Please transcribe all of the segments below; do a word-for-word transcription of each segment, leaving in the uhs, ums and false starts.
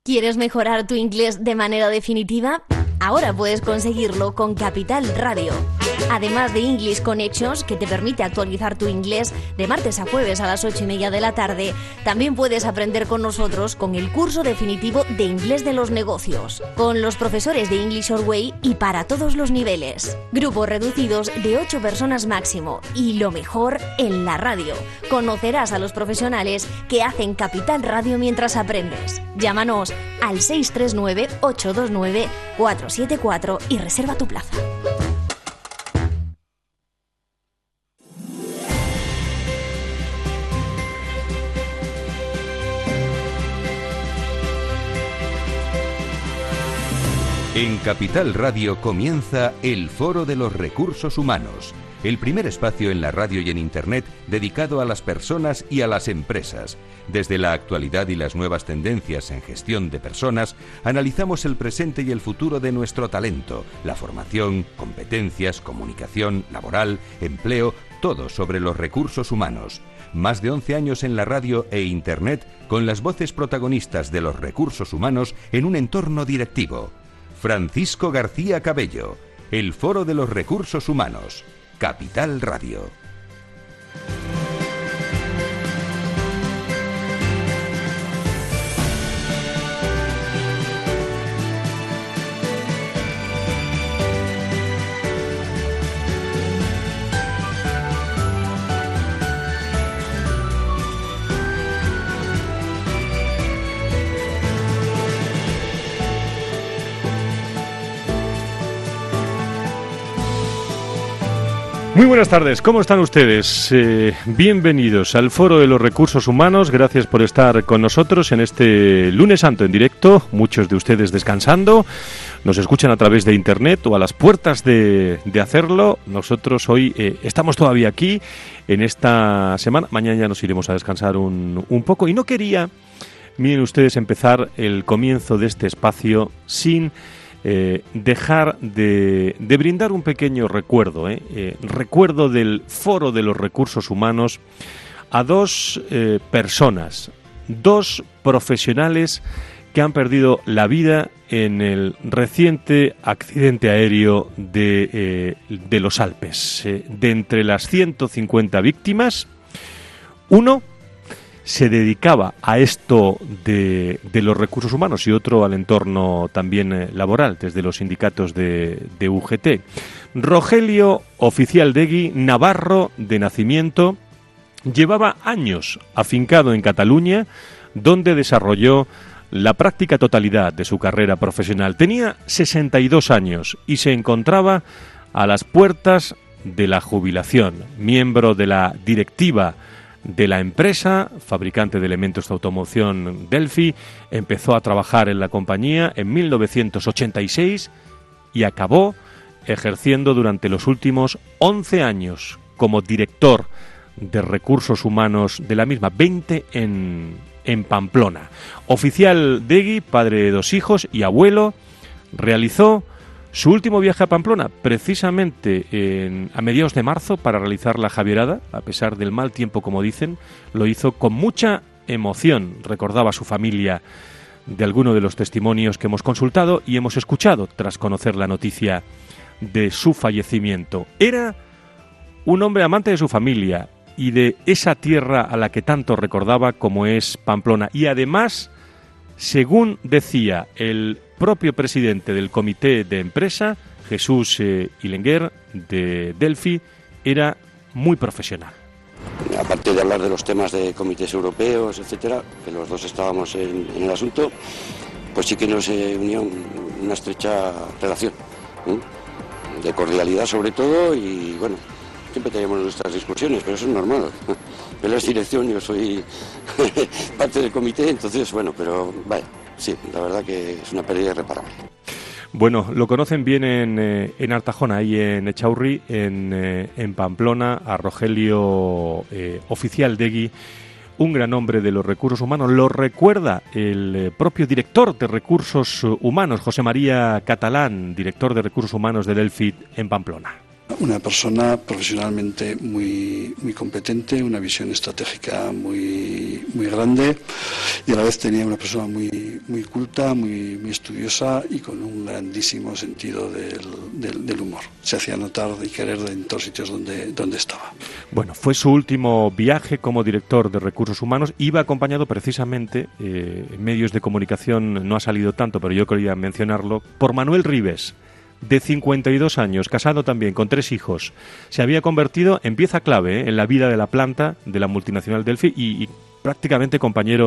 ¿Quieres mejorar tu inglés de manera definitiva? Ahora puedes conseguirlo con Capital Radio. Además de English Connections, que te permite actualizar tu inglés de martes a jueves a las ocho y media de la tarde, también puedes aprender con nosotros con el curso definitivo de inglés de los negocios, con los profesores de English Your Way y para todos los niveles. Grupos reducidos de ocho personas máximo y lo mejor en la radio. Conocerás a los profesionales que hacen Capital Radio mientras aprendes. Llámanos al seis tres nueve, ocho dos nueve, cuatro siete cuatro y reserva tu plaza. En Capital Radio comienza el Foro de los Recursos Humanos, el primer espacio en la radio y en Internet dedicado a las personas y a las empresas. Desde la actualidad y las nuevas tendencias en gestión de personas, analizamos el presente y el futuro de nuestro talento, la formación, competencias, comunicación, laboral, empleo, todo sobre los recursos humanos. Más de once años en la radio e Internet con las voces protagonistas de los recursos humanos en un entorno directivo. Francisco García Cabello, el Foro de los Recursos Humanos, Capital Radio. Muy buenas tardes, ¿cómo están ustedes? Eh, bienvenidos al Foro de los Recursos Humanos, gracias por estar con nosotros en este lunes santo en directo, muchos de ustedes descansando, nos escuchan a través de internet o a las puertas de, de hacerlo. Nosotros hoy eh, estamos todavía aquí en esta semana, mañana ya nos iremos a descansar un, un poco y no quería, miren ustedes, empezar el comienzo de este espacio sin... Eh, dejar de, de brindar un pequeño recuerdo, ¿eh? Eh, recuerdo del Foro de los Recursos Humanos a dos eh, personas, dos profesionales que han perdido la vida en el reciente accidente aéreo de, eh, de los Alpes. Eh, de entre las ciento cincuenta víctimas, uno se dedicaba a esto de, de los recursos humanos y otro al entorno también eh, laboral, desde los sindicatos de, de U G T. Rogelio Oficialdegui, navarro de nacimiento, llevaba años afincado en Cataluña, donde desarrolló la práctica totalidad de su carrera profesional. Tenía sesenta y dos años y se encontraba a las puertas de la jubilación, miembro de la directiva de la empresa, fabricante de elementos de automoción Delphi. Empezó a trabajar en la compañía en mil novecientos ochenta y seis y acabó ejerciendo durante los últimos once años como director de recursos humanos de la misma, veinte en, en Pamplona. Oficialdegui, padre de dos hijos y abuelo, realizó su último viaje a Pamplona, precisamente en, a mediados de marzo, para realizar la Javierada, a pesar del mal tiempo, como dicen, lo hizo con mucha emoción. Recordaba a su familia de alguno de los testimonios que hemos consultado y hemos escuchado tras conocer la noticia de su fallecimiento. Era un hombre amante de su familia y de esa tierra a la que tanto recordaba como es Pamplona. Y además, según decía el propio presidente del comité de empresa, Jesús eh, Ilenguer, de Delphi, era muy profesional. Aparte de hablar de los temas de comités europeos, etcétera, que los dos estábamos en, en el asunto, pues sí que nos eh, unió una estrecha relación, ¿eh? de cordialidad sobre todo, y bueno, siempre teníamos nuestras discusiones, pero eso es normal. Él es dirección, yo soy parte del comité, entonces bueno, pero vaya. Sí, la verdad que es una pérdida irreparable. Bueno, lo conocen bien en, eh, en Artajona, ahí en Echaurri, en, eh, en Pamplona, a Rogelio eh, Oficialdegui, un gran hombre de los recursos humanos. Lo recuerda el eh, propio director de recursos humanos, José María Catalán, director de recursos humanos de Delphi en Pamplona. Una persona profesionalmente muy, muy competente, una visión estratégica muy, muy grande, y a la vez tenía una persona muy, muy culta, muy, muy estudiosa y con un grandísimo sentido del, del, del humor. Se hacía notar y querer en todos sitios donde, donde estaba. Bueno, fue su último viaje como director de Recursos Humanos. Iba acompañado precisamente, eh, en medios de comunicación no ha salido tanto, pero yo quería mencionarlo, por Manuel Ribes, de cincuenta y dos años, casado también, con tres hijos. Se había convertido en pieza clave ¿eh? en la vida de la planta de la multinacional Delphi y, y prácticamente compañero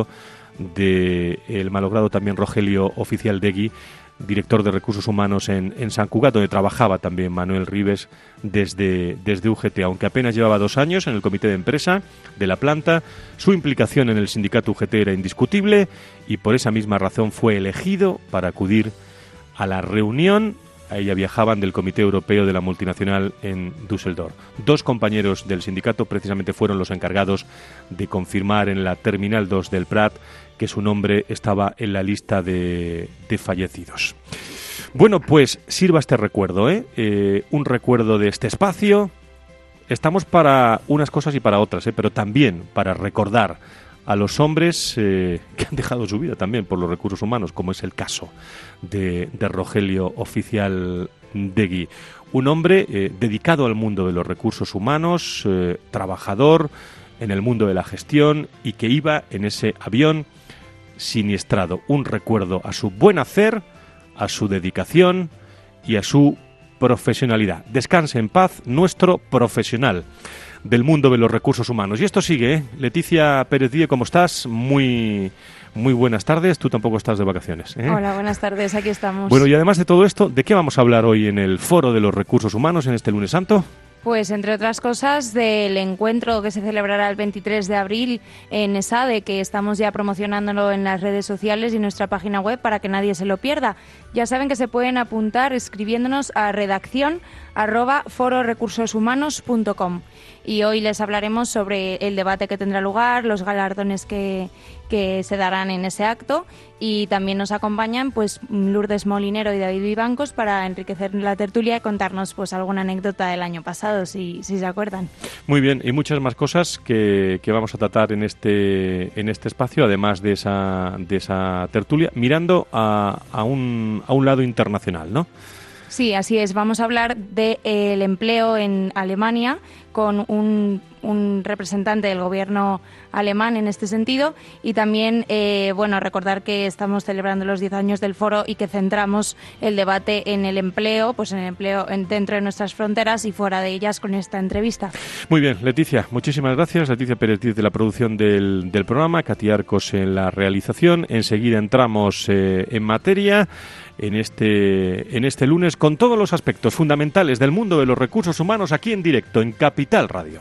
del malogrado también Rogelio Oficialdegui, director de Recursos Humanos en, en San Cugat, donde trabajaba también Manuel Ribes desde, desde U G T. Aunque apenas llevaba dos años en el comité de empresa de la planta, su implicación en el sindicato U G T era indiscutible y por esa misma razón fue elegido para acudir a la reunión. A ella viajaban del Comité Europeo de la Multinacional en Düsseldorf. Dos compañeros del sindicato precisamente fueron los encargados de confirmar en la Terminal dos del Prat que su nombre estaba en la lista de, de fallecidos. Bueno, pues sirva este recuerdo, ¿eh? Eh, un recuerdo de este espacio. Estamos para unas cosas y para otras, ¿eh? Pero también para recordar a los hombres eh, que han dejado su vida también por los recursos humanos, como es el caso de, de Rogelio Oficialdegui. Un hombre eh, dedicado al mundo de los recursos humanos, eh, trabajador en el mundo de la gestión y que iba en ese avión siniestrado. Un recuerdo a su buen hacer, a su dedicación y a su profesionalidad. Descanse en paz nuestro profesional del mundo de los recursos humanos. Y esto sigue, ¿eh? Leticia Pérez Díez, ¿cómo estás? Muy, muy buenas tardes. Tú tampoco estás de vacaciones, ¿eh? Hola, buenas tardes, aquí estamos. Bueno, y además de todo esto, ¿de qué vamos a hablar hoy en el Foro de los Recursos Humanos en este lunes santo? Pues, entre otras cosas, del encuentro que se celebrará el veintitrés de abril en ESADE, que estamos ya promocionándolo en las redes sociales y en nuestra página web para que nadie se lo pierda. Ya saben que se pueden apuntar escribiéndonos a redacción arroba fororecursoshumanos punto com. Y hoy les hablaremos sobre el debate que tendrá lugar, los galardones que, que se darán en ese acto, y también nos acompañan pues Lourdes Molinero y David Vivancos para enriquecer la tertulia y contarnos pues alguna anécdota del año pasado, si, si se acuerdan. Muy bien, y muchas más cosas que, que vamos a tratar en este en este espacio, además de esa de esa tertulia, mirando a, a un a un lado internacional, ¿no? Sí, así es. Vamos a hablar del de empleo en Alemania con un, un representante del gobierno alemán en este sentido y también, eh, bueno, recordar que estamos celebrando los diez años del foro y que centramos el debate en el empleo, pues en el empleo en, dentro de nuestras fronteras y fuera de ellas con esta entrevista. Muy bien, Leticia, muchísimas gracias. Leticia Pérez Díez de la producción del, del programa, Katy Arcos en la realización. Enseguida entramos eh, en materia en este, en este lunes con todos los aspectos fundamentales del mundo de los recursos humanos aquí en directo en Capital Radio.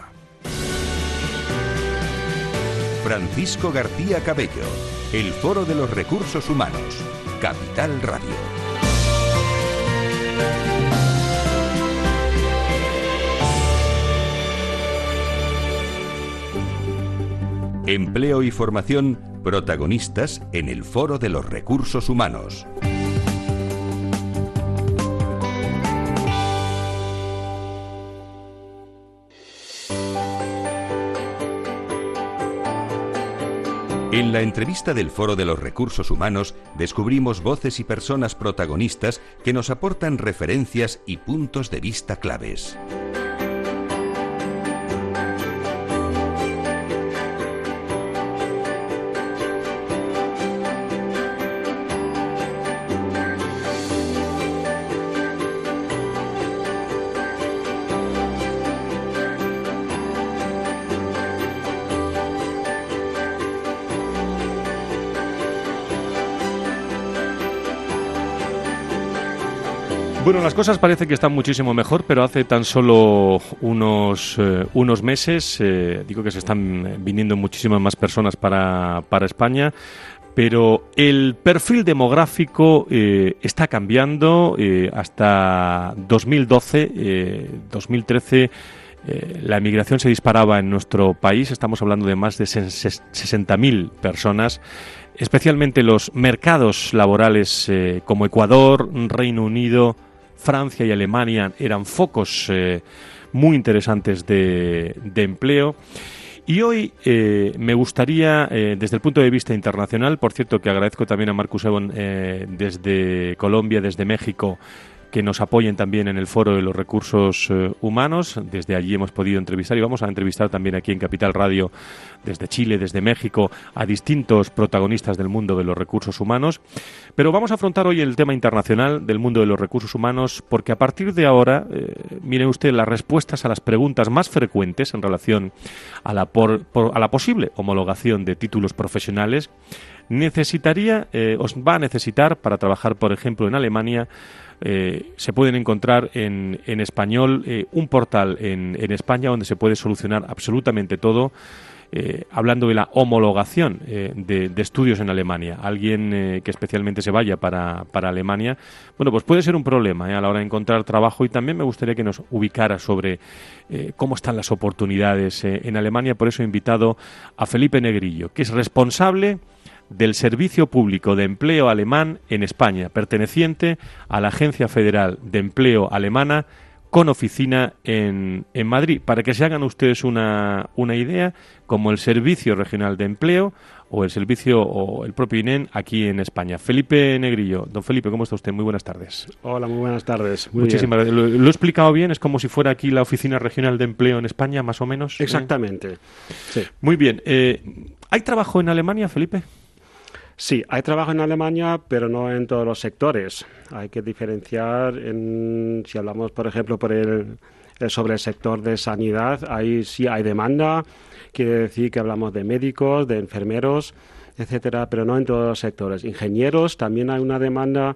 Francisco García Cabello, el Foro de los Recursos Humanos, Capital Radio. Empleo y formación, protagonistas en el Foro de los Recursos Humanos. En la entrevista del Foro de los Recursos Humanos descubrimos voces y personas protagonistas que nos aportan referencias y puntos de vista claves. Bueno, las cosas parece que están muchísimo mejor, pero hace tan solo unos, eh, unos meses, eh, digo que se están viniendo muchísimas más personas para, para España, pero el perfil demográfico eh, está cambiando. Eh, hasta dos mil doce, eh, dos mil trece, eh, la emigración se disparaba en nuestro país. Estamos hablando de más de sesenta mil personas. Especialmente los mercados laborales eh, como Ecuador, Reino Unido, Francia y Alemania eran focos eh, muy interesantes de, de empleo. Y hoy eh, me gustaría, eh, desde el punto de vista internacional, por cierto que agradezco también a Marcus Ebon eh, desde Colombia, desde México, que nos apoyen también en el Foro de los Recursos eh, Humanos. Desde allí hemos podido entrevistar y vamos a entrevistar también aquí en Capital Radio, desde Chile, desde México, a distintos protagonistas del mundo de los recursos humanos. Pero vamos a afrontar hoy el tema internacional del mundo de los recursos humanos, porque a partir de ahora, eh, mire usted, las respuestas a las preguntas más frecuentes en relación a la, por, por, a la posible homologación de títulos profesionales necesitaría, eh, os va a necesitar para trabajar, por ejemplo, en Alemania. Eh, se pueden encontrar en, en español eh, un portal en, en España donde se puede solucionar absolutamente todo, eh, hablando de la homologación eh, de, de estudios en Alemania. Alguien eh, que especialmente se vaya para, para Alemania, bueno, pues puede ser un problema eh, a la hora de encontrar trabajo, y también me gustaría que nos ubicara sobre eh, cómo están las oportunidades eh, en Alemania. Por eso he invitado a Felipe Negrillo, que es responsable del Servicio Público de Empleo Alemán en España, perteneciente a la Agencia Federal de Empleo Alemana, con oficina en, en Madrid. Para que se hagan ustedes una, una idea, como el Servicio Regional de Empleo o el Servicio o el propio I N E M aquí en España. Felipe Negrillo. Don Felipe, ¿cómo está usted? Muy buenas tardes. Hola, muy buenas tardes. Muy Muchísimas gracias. ¿Lo, ¿Lo he explicado bien? ¿Es como si fuera aquí la Oficina Regional de Empleo en España, más o menos? Exactamente. ¿Eh? Sí. Muy bien. Eh, ¿Hay trabajo en Alemania, Felipe? Sí, hay trabajo en Alemania, pero no en todos los sectores. Hay que diferenciar, en, si hablamos, por ejemplo, por el, sobre el sector de sanidad, ahí sí hay demanda, quiere decir que hablamos de médicos, de enfermeros, etcétera, pero no en todos los sectores. Ingenieros, también hay una demanda,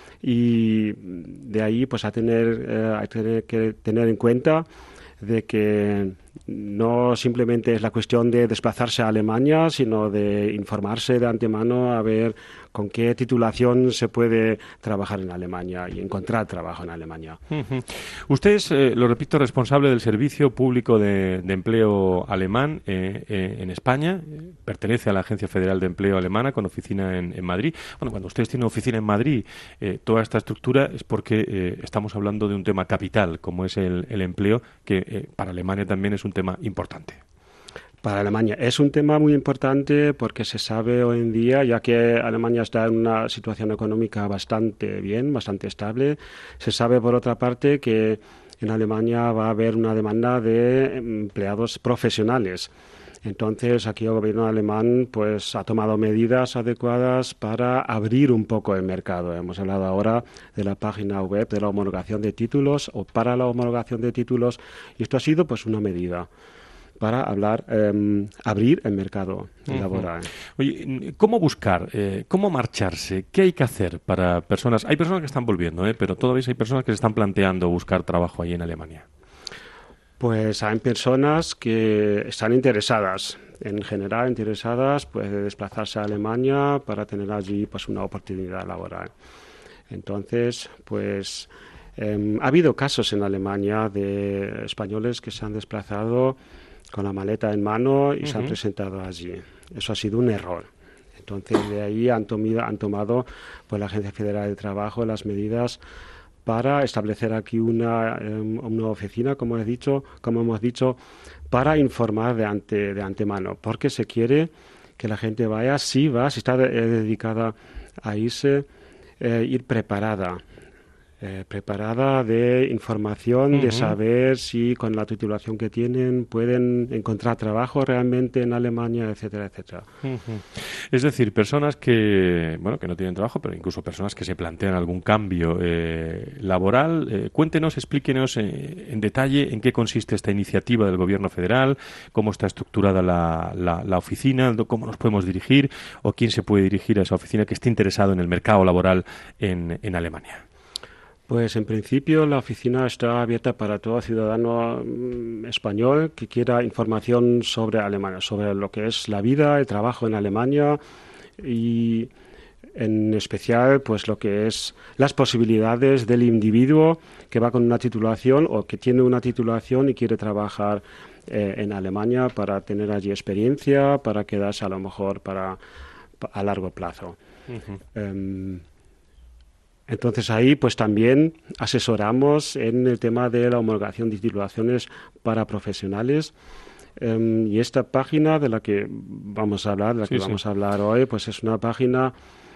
y de ahí pues a tener, eh, hay tener que tener en cuenta de que no simplemente es la cuestión de desplazarse a Alemania, sino de informarse de antemano a ver con qué titulación se puede trabajar en Alemania y encontrar trabajo en Alemania. Uh-huh. Usted es, eh, lo repito, responsable del Servicio Público de, de Empleo Alemán eh, eh, en España. Eh, pertenece a la Agencia Federal de Empleo Alemana con oficina en, en Madrid. Bueno, cuando ustedes tienen oficina en Madrid, eh, toda esta estructura es porque eh, estamos hablando de un tema capital, como es el, el empleo, que eh, para Alemania también es un tema importante. Para Alemania es un tema muy importante porque se sabe hoy en día, ya que Alemania está en una situación económica bastante bien, bastante estable, se sabe por otra parte que en Alemania va a haber una demanda de empleados profesionales. Entonces, aquí el gobierno alemán pues ha tomado medidas adecuadas para abrir un poco el mercado. Hemos hablado ahora de la página web de la homologación de títulos o para la homologación de títulos, y esto ha sido pues una medida para hablar, eh, abrir el mercado uh-huh. laboral. Oye, ¿cómo buscar? Eh, ¿Cómo marcharse? ¿Qué hay que hacer para personas? Hay personas que están volviendo, ¿eh? pero todavía hay personas que se están planteando buscar trabajo ahí en Alemania. Pues hay personas que están interesadas, en general interesadas, pues de desplazarse a Alemania para tener allí pues una oportunidad laboral. Entonces, pues eh, ha habido casos en Alemania de españoles que se han desplazado con la maleta en mano y uh-huh. se han presentado allí. Eso ha sido un error. Entonces, de ahí han, tomado, han tomado pues, la Agencia Federal de Trabajo las medidas para establecer aquí una, um, una oficina, como he dicho, como hemos dicho, para informar de, ante, de antemano, porque se quiere que la gente vaya, si va, si está de, eh, dedicada a irse, eh, ir preparada. Eh, preparada de información, uh-huh. de saber si con la titulación que tienen pueden encontrar trabajo realmente en Alemania, etcétera, etcétera. Uh-huh. Es decir, personas que, bueno, que no tienen trabajo, pero incluso personas que se plantean algún cambio eh, laboral. Eh, cuéntenos, explíquenos eh, en detalle en qué consiste esta iniciativa del Gobierno federal, cómo está estructurada la, la, la oficina, cómo nos podemos dirigir o quién se puede dirigir a esa oficina que esté interesado en el mercado laboral en, en Alemania. Pues en principio la oficina está abierta para todo ciudadano mm, español que quiera información sobre Alemania, sobre lo que es la vida, el trabajo en Alemania y en especial pues lo que es las posibilidades del individuo que va con una titulación o que tiene una titulación y quiere trabajar eh, en Alemania para tener allí experiencia, para quedarse a lo mejor para, para a largo plazo. Uh-huh. Um, Entonces ahí pues también asesoramos en el tema de la homologación de titulaciones para profesionales. Um, y esta página de la que vamos a hablar, de la sí, que sí. vamos a hablar hoy, pues es una página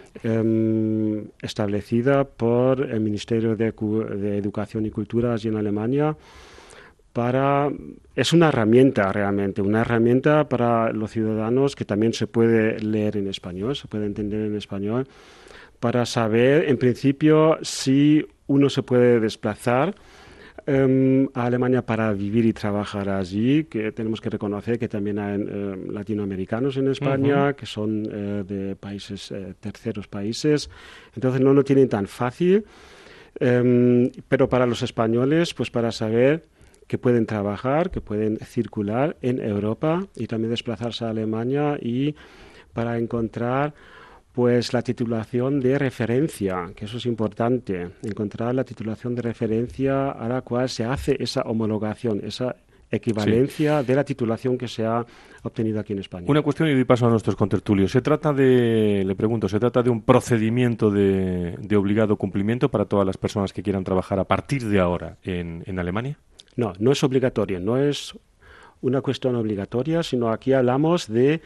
um, establecida por el Ministerio de, de Educación y Cultura allí en Alemania. Para, es una herramienta realmente, una herramienta para los ciudadanos que también se puede leer en español, se puede entender en español, para saber, en principio, si uno se puede desplazar um, a Alemania para vivir y trabajar allí, que tenemos que reconocer que también hay uh, latinoamericanos en España, uh-huh. que son uh, de países, uh, terceros países, entonces no lo tienen tan fácil, um, pero para los españoles, pues para saber que pueden trabajar, que pueden circular en Europa y también desplazarse a Alemania y para encontrar pues la titulación de referencia, que eso es importante, encontrar la titulación de referencia a la cual se hace esa homologación, esa equivalencia sí. de la titulación que se ha obtenido aquí en España. Una cuestión y doy paso a nuestros contertulios. ¿Se trata de, le pregunto, se trata de un procedimiento de, de obligado cumplimiento para todas las personas que quieran trabajar a partir de ahora en, en Alemania? No, no es obligatorio, no es una cuestión obligatoria, sino aquí hablamos de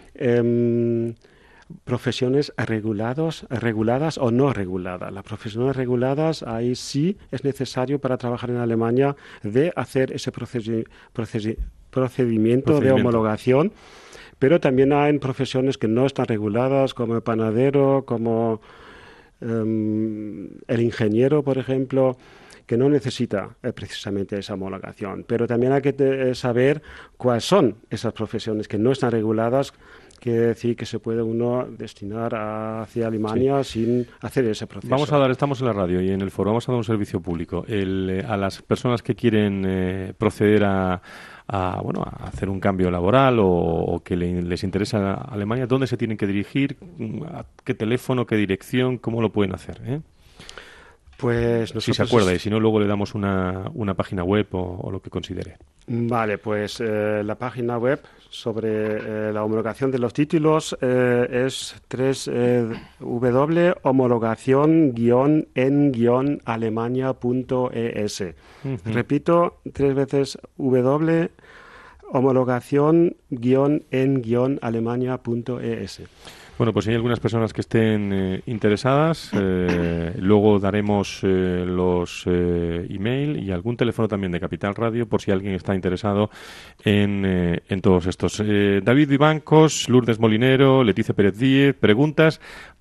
eh, profesiones regulados, reguladas o no reguladas. Las profesiones reguladas, ahí sí es necesario para trabajar en Alemania de hacer ese procedi- procedi- procedimiento, procedimiento de homologación, pero también hay profesiones que no están reguladas, como el panadero, como um, el ingeniero, por ejemplo, que no necesita eh, precisamente esa homologación. Pero también hay que te, saber cuáles son esas profesiones que no están reguladas, quiere decir que se puede uno destinar a, hacia Alemania sí. sin hacer ese proceso. Vamos a dar, estamos en la radio y en el foro, vamos a dar un servicio público. El, eh, a las personas que quieren eh, proceder a, a, bueno, a hacer un cambio laboral o, o que le, les interesa Alemania, ¿dónde se tienen que dirigir? ¿A qué teléfono, qué dirección? ¿Cómo lo pueden hacer? ¿Eh? Pues si se acuerda, y si no, luego le damos una, una página web o, o lo que considere. Vale, pues eh, la página web sobre eh, la homologación de los títulos eh, es w w w punto homologación guion en guion alemania punto e s. Uh-huh. Repito, tres veces w homologación guion en guion alemania punto e s. Bueno, pues hay algunas personas que estén eh, interesadas. Eh, luego daremos eh, los eh, email y algún teléfono también de Capital Radio por si alguien está interesado en, eh, en todos estos. Eh, David Vivancos, Lourdes Molinero, Leticia Pérez Díez, preguntas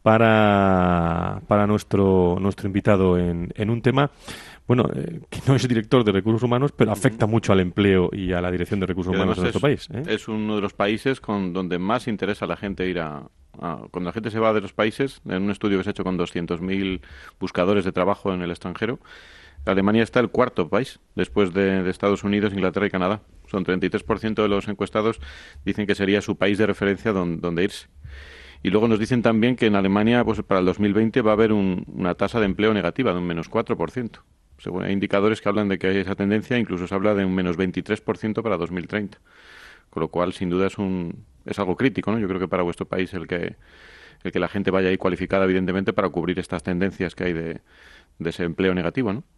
para, para nuestro, nuestro invitado en, en un tema. Bueno, eh, que no es director de recursos humanos, pero afecta mucho al empleo y a la dirección de recursos humanos en nuestro es, país. ¿eh? Es uno de los países con donde más interesa a la gente ir a, a... Cuando la gente se va de los países, en un estudio que se ha hecho con doscientos mil buscadores de trabajo en el extranjero, Alemania está el cuarto país, después de, de Estados Unidos, Inglaterra y Canadá. Son treinta y tres por ciento de los encuestados dicen que sería su país de referencia donde, donde irse. Y luego nos dicen también que en Alemania, pues para el dos mil veinte va a haber un, una tasa de empleo negativa de un menos cuatro por ciento. Según hay indicadores que hablan de que hay esa tendencia, incluso se habla de un menos veintitrés por ciento para dos mil treinta. Con lo cual, sin duda, es un es algo crítico, ¿no? Yo creo que para vuestro país el que el que la gente vaya ahí cualificada, evidentemente, para cubrir estas tendencias que hay de, de ese empleo negativo, ¿no?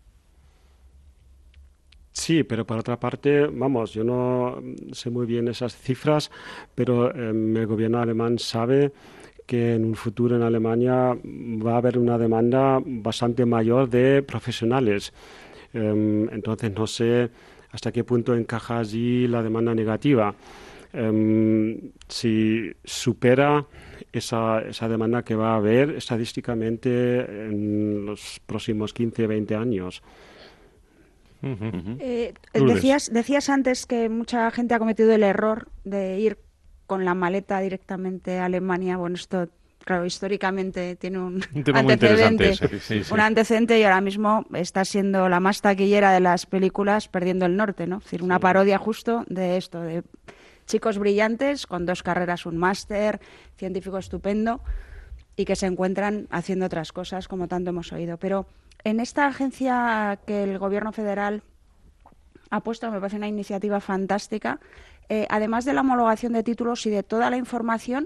Sí, pero por otra parte, vamos, yo no sé muy bien esas cifras, pero eh, el gobierno alemán sabe que en un futuro en Alemania va a haber una demanda bastante mayor de profesionales. Um, entonces, no sé hasta qué punto encaja allí la demanda negativa. Um, si supera esa, esa demanda que va a haber estadísticamente en los próximos quince, veinte años. Uh-huh. Eh, decías, decías antes que mucha gente ha cometido el error de ir con la maleta directamente a Alemania. Bueno, esto, claro, históricamente tiene un, un tema antecedente, muy interesante ese, sí, sí. un antecedente y ahora mismo está siendo la más taquillera de las películas Perdiendo el Norte, ¿no? Es decir, una sí. parodia justo de esto, de chicos brillantes con dos carreras, un máster, científico estupendo y que se encuentran haciendo otras cosas, como tanto hemos oído. Pero en esta agencia que el Gobierno federal ha puesto, me parece una iniciativa fantástica. Eh, además de la homologación de títulos y de toda la información,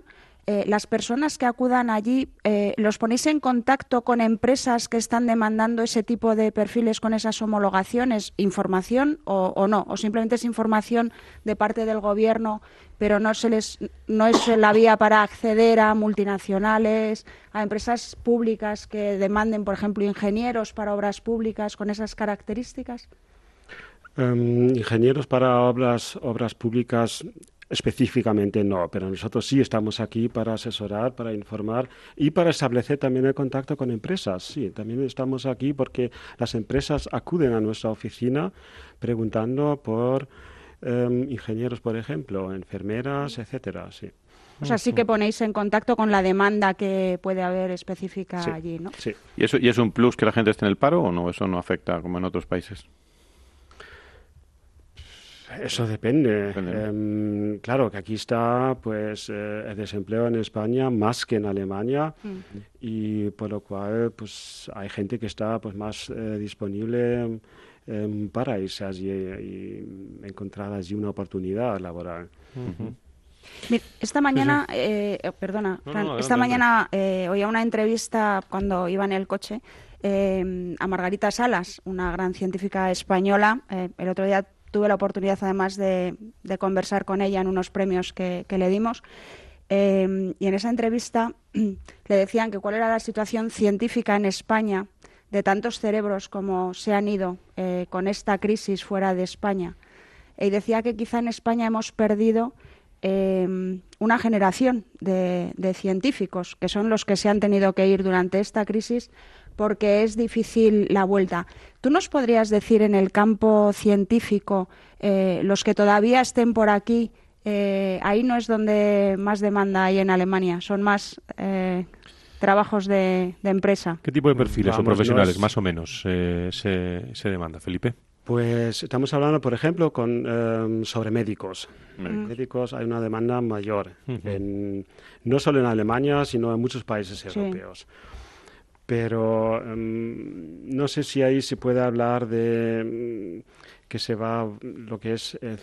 eh, las personas que acudan allí, eh, ¿los ponéis en contacto con empresas que están demandando ese tipo de perfiles con esas homologaciones? ¿Información o, o no? ¿O simplemente es información de parte del gobierno, pero no se les no es la vía para acceder a multinacionales, a empresas públicas que demanden, por ejemplo, ingenieros para obras públicas con esas características? Um, ingenieros para obras, obras públicas específicamente no, pero nosotros sí estamos aquí para asesorar, para informar y para establecer también el contacto con empresas. Sí, también estamos aquí porque las empresas acuden a nuestra oficina preguntando por um, ingenieros, por ejemplo, enfermeras, etcétera. Sí. O sea, sí que ponéis en contacto con la demanda que puede haber específica sí, allí, ¿no? Sí. ¿Y eso y es un plus que la gente esté en el paro o no? ¿Eso no afecta como en otros países? Eso depende. depende. Um, claro que aquí está pues eh, el desempleo en España más que en Alemania uh-huh. y por lo cual pues hay gente que está pues más eh, disponible um, para irse allí y encontrar allí una oportunidad laboral. Uh-huh. Mira, esta mañana, eh, perdona, no, Fran, no, no, esta no, no, mañana eh, oía una entrevista cuando iba en el coche eh, a Margarita Salas, una gran científica española. Eh, el otro día tuve la oportunidad, además, de, de conversar con ella en unos premios que, que le dimos. Eh, y en esa entrevista le decían que cuál era la situación científica en España de tantos cerebros como se han ido eh, con esta crisis fuera de España. Y decía que quizá en España hemos perdido eh, una generación de, de científicos, que son los que se han tenido que ir durante esta crisis porque es difícil la vuelta. ¿Tú nos podrías decir en el campo científico, eh, los que todavía estén por aquí, eh, ahí no es donde más demanda hay en Alemania, son más eh, trabajos de, de empresa? ¿Qué tipo de perfiles Vamos, o profesionales nos... más o menos eh, se, se demanda, Felipe? Pues estamos hablando, por ejemplo, con, um, sobre médicos. Mm. Médicos hay una demanda mayor, uh-huh. en, no solo en Alemania, sino en muchos países sí. europeos. Pero um, no sé si ahí se puede hablar de um, que se va lo que es el,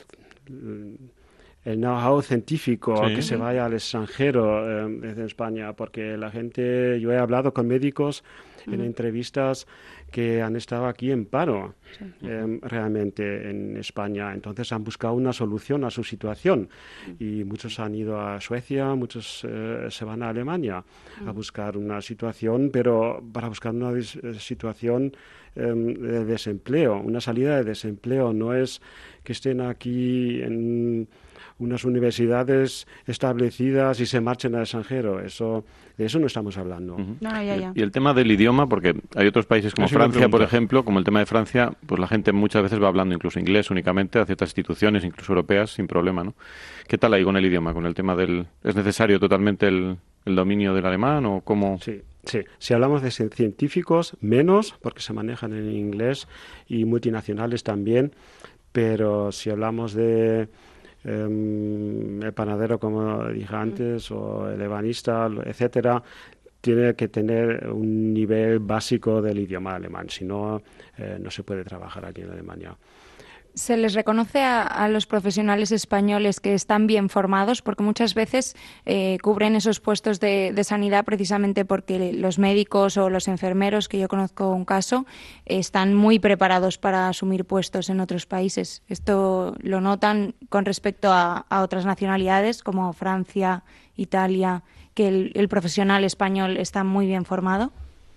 el know-how científico, sí. que se vaya al extranjero eh, desde España, porque la gente, yo he hablado con médicos en uh-huh. entrevistas que han estado aquí en paro sí. eh, realmente en España, entonces han buscado una solución a su situación y muchos han ido a Suecia, muchos eh, se van a Alemania uh-huh. a buscar una situación, pero para buscar una dis- situación eh, de desempleo, una salida de desempleo, no es que estén aquí en unas universidades establecidas y se marchen al extranjero. Eso, de eso no estamos hablando. Uh-huh. No, no, ya, ya. Y el tema del idioma, porque hay otros países como Así Francia, por ejemplo, como el tema de Francia, pues la gente muchas veces va hablando incluso inglés únicamente a ciertas instituciones, incluso europeas, sin problema, ¿no? ¿Qué tal ahí con el idioma, con el tema del... ¿Es necesario totalmente el, el dominio del alemán o cómo...? Sí. Sí, si hablamos de científicos, menos, porque se manejan en inglés, y multinacionales también, pero si hablamos de... Um, el panadero, como dije antes, o el ebanista, etcétera, tiene que tener un nivel básico del idioma alemán, si no, eh, no se puede trabajar aquí en Alemania. ¿Se les reconoce a, a los profesionales españoles que están bien formados? Porque muchas veces eh, cubren esos puestos de, de sanidad precisamente porque los médicos o los enfermeros, que yo conozco un caso, están muy preparados para asumir puestos en otros países. ¿Esto lo notan con respecto a, a otras nacionalidades como Francia, Italia, que el, el profesional español está muy bien formado?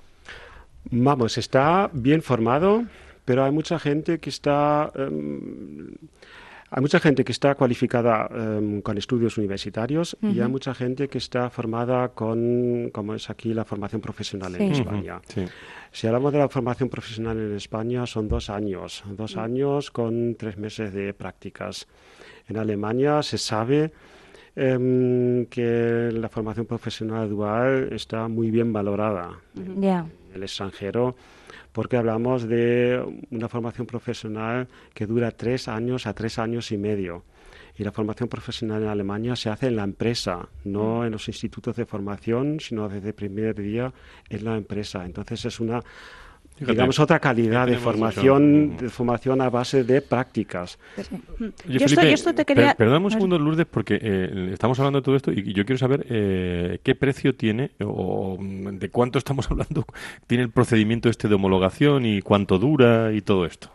Vamos, está bien formado, pero hay mucha gente que está um, hay mucha gente que está cualificada um, con estudios universitarios uh-huh. y hay mucha gente que está formada con, como es aquí, la formación profesional sí. en España. Uh-huh. Sí. Si hablamos de la formación profesional en España, son dos años, dos uh-huh. años con tres meses de prácticas. En Alemania se sabe um, que la formación profesional dual está muy bien valorada uh-huh. yeah. en el extranjero, porque hablamos de una formación profesional que dura tres años a tres años y medio. Y la formación profesional en Alemania se hace en la empresa, no en los institutos de formación, sino desde el primer día en la empresa. Entonces es una Fíjate, digamos, otra calidad de formación, de formación a base de prácticas. Oye, yo, Felipe, esto, yo esto te quería... per- perdóname un segundo, Lourdes, porque eh, estamos hablando de todo esto y yo quiero saber eh, qué precio tiene o de cuánto estamos hablando, tiene el procedimiento este de homologación y cuánto dura y todo esto.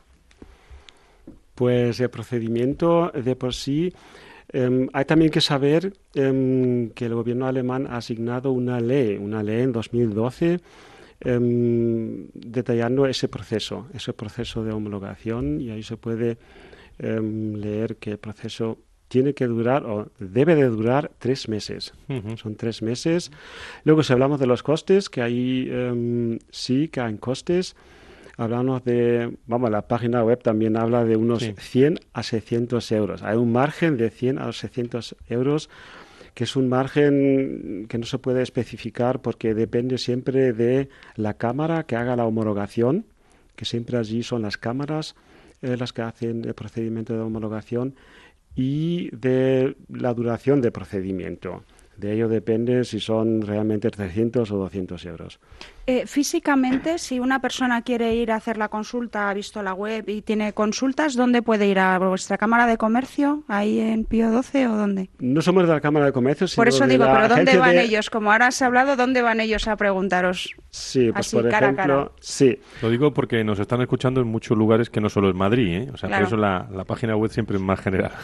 Pues el procedimiento de por sí, eh, hay también que saber eh, que el gobierno alemán ha asignado una ley, una ley en dos mil doce, eh, detallando ese proceso, ese proceso de homologación, y ahí se puede eh, leer que el proceso tiene que durar o debe de durar tres meses. Uh-huh. Son tres meses. Luego, si hablamos de los costes, que ahí eh, sí que hay costes. Hablamos de, vamos, la página web también habla de unos sí. cien a seiscientos euros. Hay un margen de cien a seiscientos euros, que es un margen que no se puede especificar porque depende siempre de la cámara que haga la homologación, que siempre allí son las cámaras eh, las que hacen el procedimiento de homologación, y de la duración del procedimiento. De ello depende si son realmente trescientos o doscientos euros. Eh, físicamente, si una persona quiere ir a hacer la consulta, ha visto la web y tiene consultas, ¿dónde puede ir? ¿A vuestra Cámara de Comercio, ahí en Pío doce, o dónde? No somos de la Cámara de Comercio, sino por eso de digo, la pero ¿dónde van de... ellos? Como ahora has hablado, ¿dónde van ellos a preguntaros? Sí, pues así, por cara ejemplo, a cara. sí. Lo digo porque nos están escuchando en muchos lugares que no solo es Madrid, ¿eh? O sea, Claro. por eso la, la página web siempre es más general.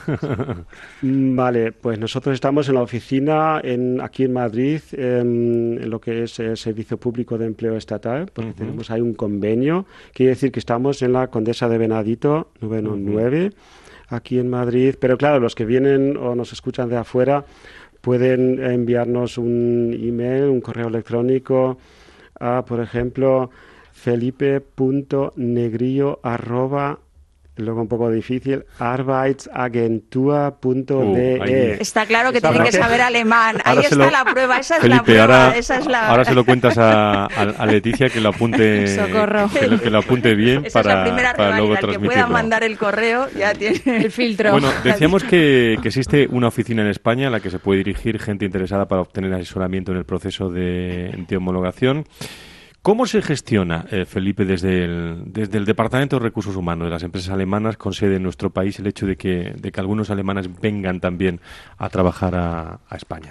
Vale, pues nosotros estamos en la oficina en, aquí en Madrid, en, en lo que es el Servicio Público de Empleo Estatal, porque uh-huh. tenemos ahí un convenio. Quiere decir que estamos en la Condesa de Venadito, noveno nueve, uh-huh. aquí en Madrid. Pero claro, los que vienen o nos escuchan de afuera pueden enviarnos un email, un correo electrónico a, por ejemplo, felipe punto negrillo arroba, luego un poco difícil, arbeitsagentur punto de e. Uh, está claro que Esa tiene que frase... saber alemán. Ahí está lo... la prueba, esa es Felipe, la prueba. Ahora, esa es la... ahora se lo cuentas a, a, a Leticia que lo apunte, Socorro. Que lo, que lo apunte bien esa para, es la primera para luego rivalidad. El que transmitirlo. pueda mandar el correo ya tiene el filtro. Bueno, decíamos que, que existe una oficina en España a la que se puede dirigir gente interesada para obtener asesoramiento en el proceso de, de homologación. ¿Cómo se gestiona, eh, Felipe, desde el, desde el Departamento de Recursos Humanos de las empresas alemanas con sede en nuestro país, el hecho de que, de que algunos alemanes vengan también a trabajar a, a España?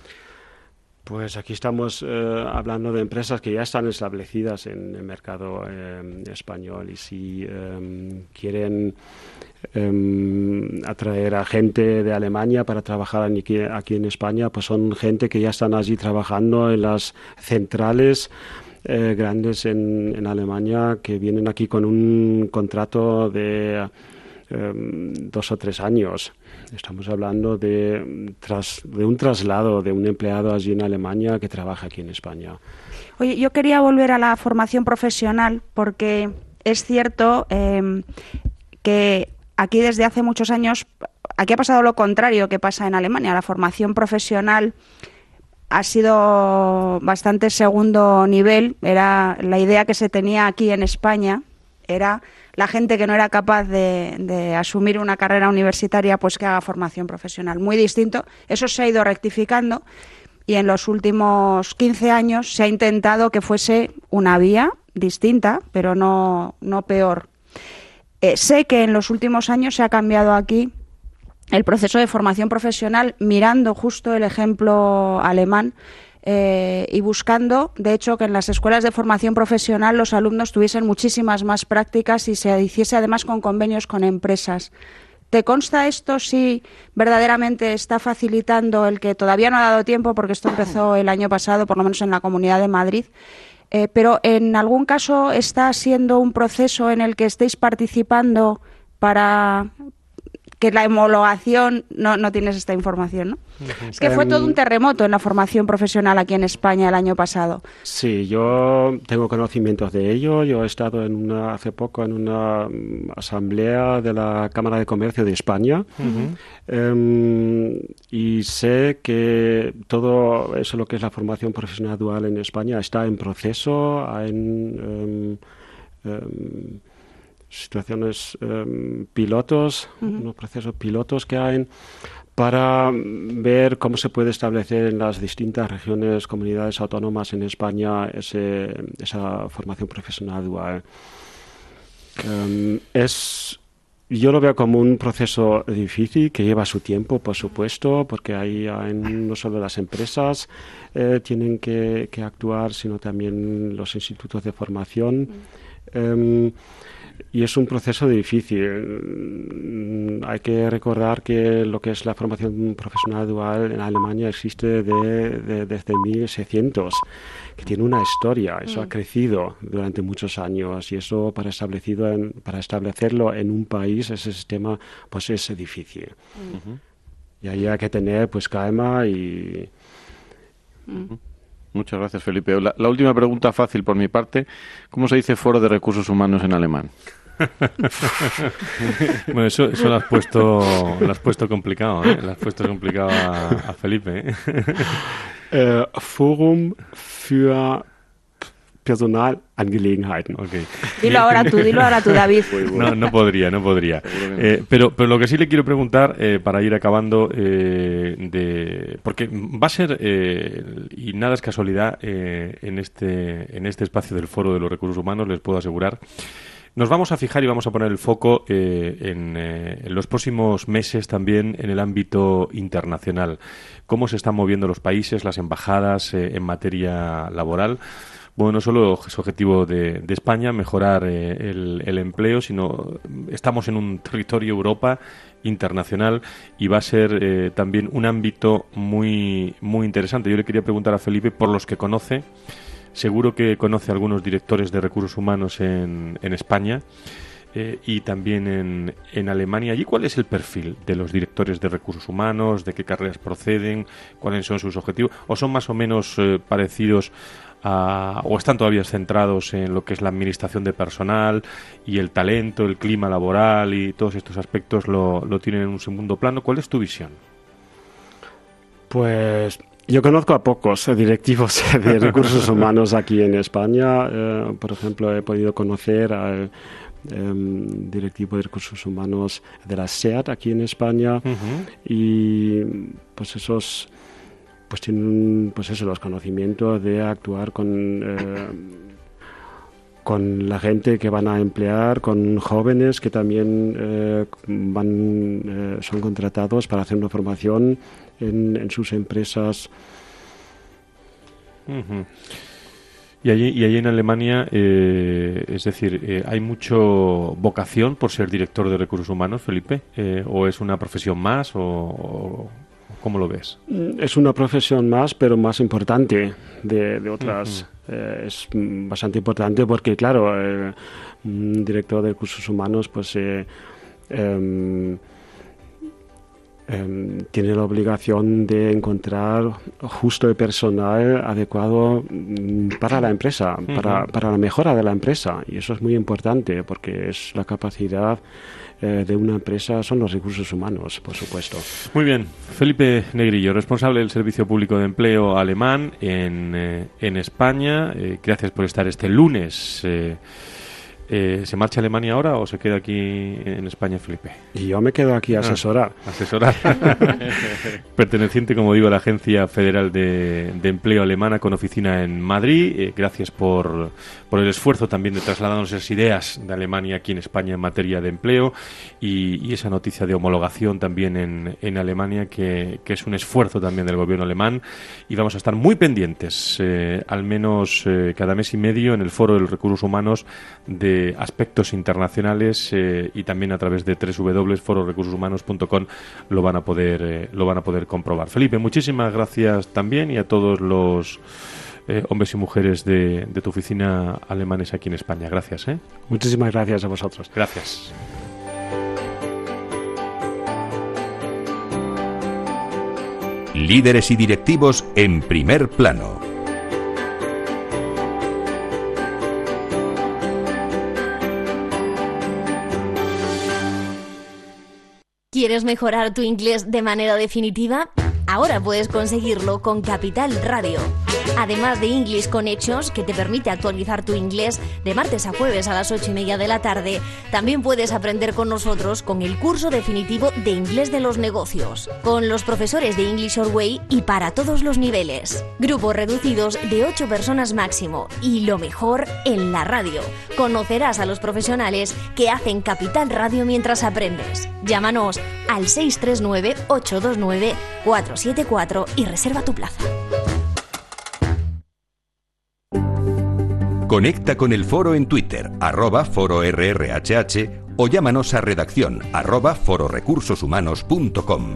Pues aquí estamos eh, hablando de empresas que ya están establecidas en el mercado eh, español, y si eh, quieren eh, atraer a gente de Alemania para trabajar aquí, aquí en España, pues son gente que ya están allí trabajando en las centrales Eh, grandes en, en Alemania, que vienen aquí con un contrato de eh, dos o tres años. Estamos hablando de, tras, de un traslado de un empleado allí en Alemania que trabaja aquí en España. Oye, yo quería volver a la formación profesional, porque es cierto eh, que aquí desde hace muchos años, aquí ha pasado lo contrario que pasa en Alemania. La formación profesional ha sido bastante segundo nivel. Era la idea que se tenía aquí en España, era la gente que no era capaz de, de asumir una carrera universitaria, pues que haga formación profesional. Muy distinto. Eso se ha ido rectificando, y en los últimos quince años se ha intentado que fuese una vía distinta, pero no, no peor. Eh, sé que en los últimos años se ha cambiado aquí el proceso de formación profesional, mirando justo el ejemplo alemán eh, y buscando, de hecho, que en las escuelas de formación profesional los alumnos tuviesen muchísimas más prácticas y se hiciese además con convenios con empresas. ¿Te consta esto, si verdaderamente está facilitando el que todavía no ha dado tiempo, porque esto empezó el año pasado, por lo menos en la Comunidad de Madrid, eh, pero en algún caso está siendo un proceso en el que estéis participando para que la homologación, no, no tienes esta información, ¿no? Uh-huh. Es que fue todo un terremoto en la formación profesional aquí en España el año pasado. Sí, yo tengo conocimientos de ello. Yo he estado en una, hace poco en una um, asamblea de la Cámara de Comercio de España, uh-huh. um, y sé que todo eso, lo que es la formación profesional dual en España, está en proceso, en... Um, um, situaciones um, pilotos, uh-huh. unos procesos pilotos que hay, para ver cómo se puede establecer en las distintas regiones, comunidades autónomas en España ese, esa formación profesional dual. Um, es, yo lo veo como un proceso difícil que lleva su tiempo, por supuesto, porque ahí hay no solo las empresas eh, tienen que, que actuar, sino también los institutos de formación. Um, Y es un proceso difícil. Hay que recordar que lo que es la formación profesional dual en Alemania existe de, de, desde mil seiscientos, que tiene una historia. Eso mm. ha crecido durante muchos años y eso para, establecido en, para establecerlo en un país, ese sistema, pues es difícil. Mm. Y ahí hay que tener pues calma y... Mm. Muchas gracias, Felipe. La, la última pregunta fácil por mi parte. ¿Cómo se dice Foro de Recursos Humanos en alemán? Bueno, eso, eso lo has puesto, lo has puesto complicado, ¿eh? Lo has puesto complicado a, a Felipe, ¿eh? Uh, Forum für Personalangelegenheiten. Okay. Dilo ahora tú, dilo ahora tú, David. No, no podría, no podría. Eh, pero, pero lo que sí le quiero preguntar, eh, para ir acabando, eh, de porque va a ser, eh, y nada es casualidad, eh, en, este, en este espacio del Foro de los Recursos Humanos, les puedo asegurar, nos vamos a fijar y vamos a poner el foco eh, en, eh, en los próximos meses también en el ámbito internacional. Cómo se están moviendo los países, las embajadas eh, en materia laboral. Bueno, no solo es objetivo de, de España mejorar eh, el, el empleo, sino estamos en un territorio Europa internacional y va a ser eh, también un ámbito muy, muy interesante. Yo le quería preguntar a Felipe, por los que conoce, seguro que conoce a algunos directores de recursos humanos en, en España eh, y también en, en Alemania. ¿Y cuál es el perfil de los directores de recursos humanos? ¿De qué carreras proceden? ¿Cuáles son sus objetivos? ¿O son más o menos eh, parecidos a, o están todavía centrados en lo que es la administración de personal y el talento, el clima laboral y todos estos aspectos lo, lo tienen en un segundo plano? ¿Cuál es tu visión? Pues yo conozco a pocos directivos de recursos humanos aquí en España. Eh, por ejemplo, he podido conocer al eh, directivo de recursos humanos de la SEAT aquí en España. Uh-huh. Y pues esos pues tienen pues eso, los conocimientos de actuar con eh, con la gente que van a emplear, con jóvenes que también eh, van eh, son contratados para hacer una formación en, en sus empresas. Uh-huh. Y allí, y allí en Alemania, eh, es decir, eh, ¿hay mucho vocación por ser director de recursos humanos, Felipe? Eh, ¿O es una profesión más? O, o ¿cómo lo ves? Es una profesión más, pero más importante de, de otras. Uh-huh. Eh, es bastante importante porque, claro, eh, un director de recursos humanos, pues... Eh, eh, Eh, tiene la obligación de encontrar justo el personal adecuado para la empresa, uh-huh. para, para la mejora de la empresa. Y eso es muy importante porque es la capacidad eh, de una empresa, son los recursos humanos, por supuesto. Muy bien. Felipe Negrillo, responsable del Servicio Público de Empleo alemán en, eh, en España. Eh, gracias por estar este lunes. Eh, Eh, ¿Se marcha a Alemania ahora o se queda aquí en España, Felipe? Y yo me quedo aquí a asesorar. Ah, asesorar. Perteneciente, como digo, a la Agencia Federal de, de Empleo Alemana con oficina en Madrid. Eh, gracias por, por el esfuerzo también de trasladarnos esas ideas de Alemania aquí en España en materia de empleo y, y esa noticia de homologación también en, en Alemania, que, que es un esfuerzo también del gobierno alemán. Y vamos a estar muy pendientes, eh, al menos eh, cada mes y medio, en el Foro de los Recursos Humanos de aspectos internacionales eh, y también a través de doble u doble u doble u punto foro recursos humanos punto com lo van a poder eh, lo van a poder comprobar. Felipe, muchísimas gracias también, y a todos los eh, hombres y mujeres de, de tu oficina alemanes aquí en España. Gracias. ¿eh? Muchísimas gracias a vosotros. Gracias. Líderes y directivos en primer plano. ¿Quieres mejorar tu inglés de manera definitiva? Ahora puedes conseguirlo con Capital Radio. Además de English con Hechos, que te permite actualizar tu inglés de martes a jueves a las ocho y media de la tarde, también puedes aprender con nosotros con el curso definitivo de Inglés de los Negocios, con los profesores de English Your Way y para todos los niveles. Grupos reducidos de ocho personas máximo y lo mejor en la radio. Conocerás a los profesionales que hacen Capital Radio mientras aprendes. Llámanos al seis tres nueve, ocho dos nueve, cuatro siete cuatro y reserva tu plaza. Conecta con el foro en Twitter, arroba foro R R H H, o llámanos a redacción, arroba fororecursoshumanos punto com.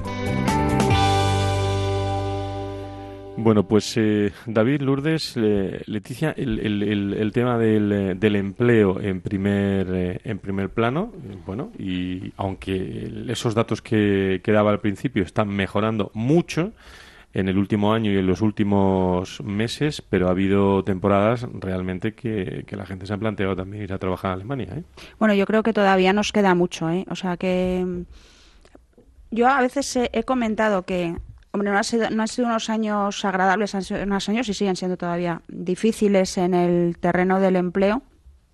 Bueno, pues eh, David, Lourdes, eh, Leticia, el, el, el, el tema del, del empleo en primer eh, en primer plano, eh, bueno, y aunque esos datos que, que daba al principio están mejorando mucho en el último año y en los últimos meses, pero ha habido temporadas realmente que, que la gente se ha planteado también ir a trabajar a Alemania, ¿eh? Bueno, yo creo que todavía nos queda mucho, ¿eh? O sea que yo a veces he, he comentado que, hombre, no, ha sido, no han sido unos años agradables, han sido unos años y siguen siendo todavía difíciles en el terreno del empleo,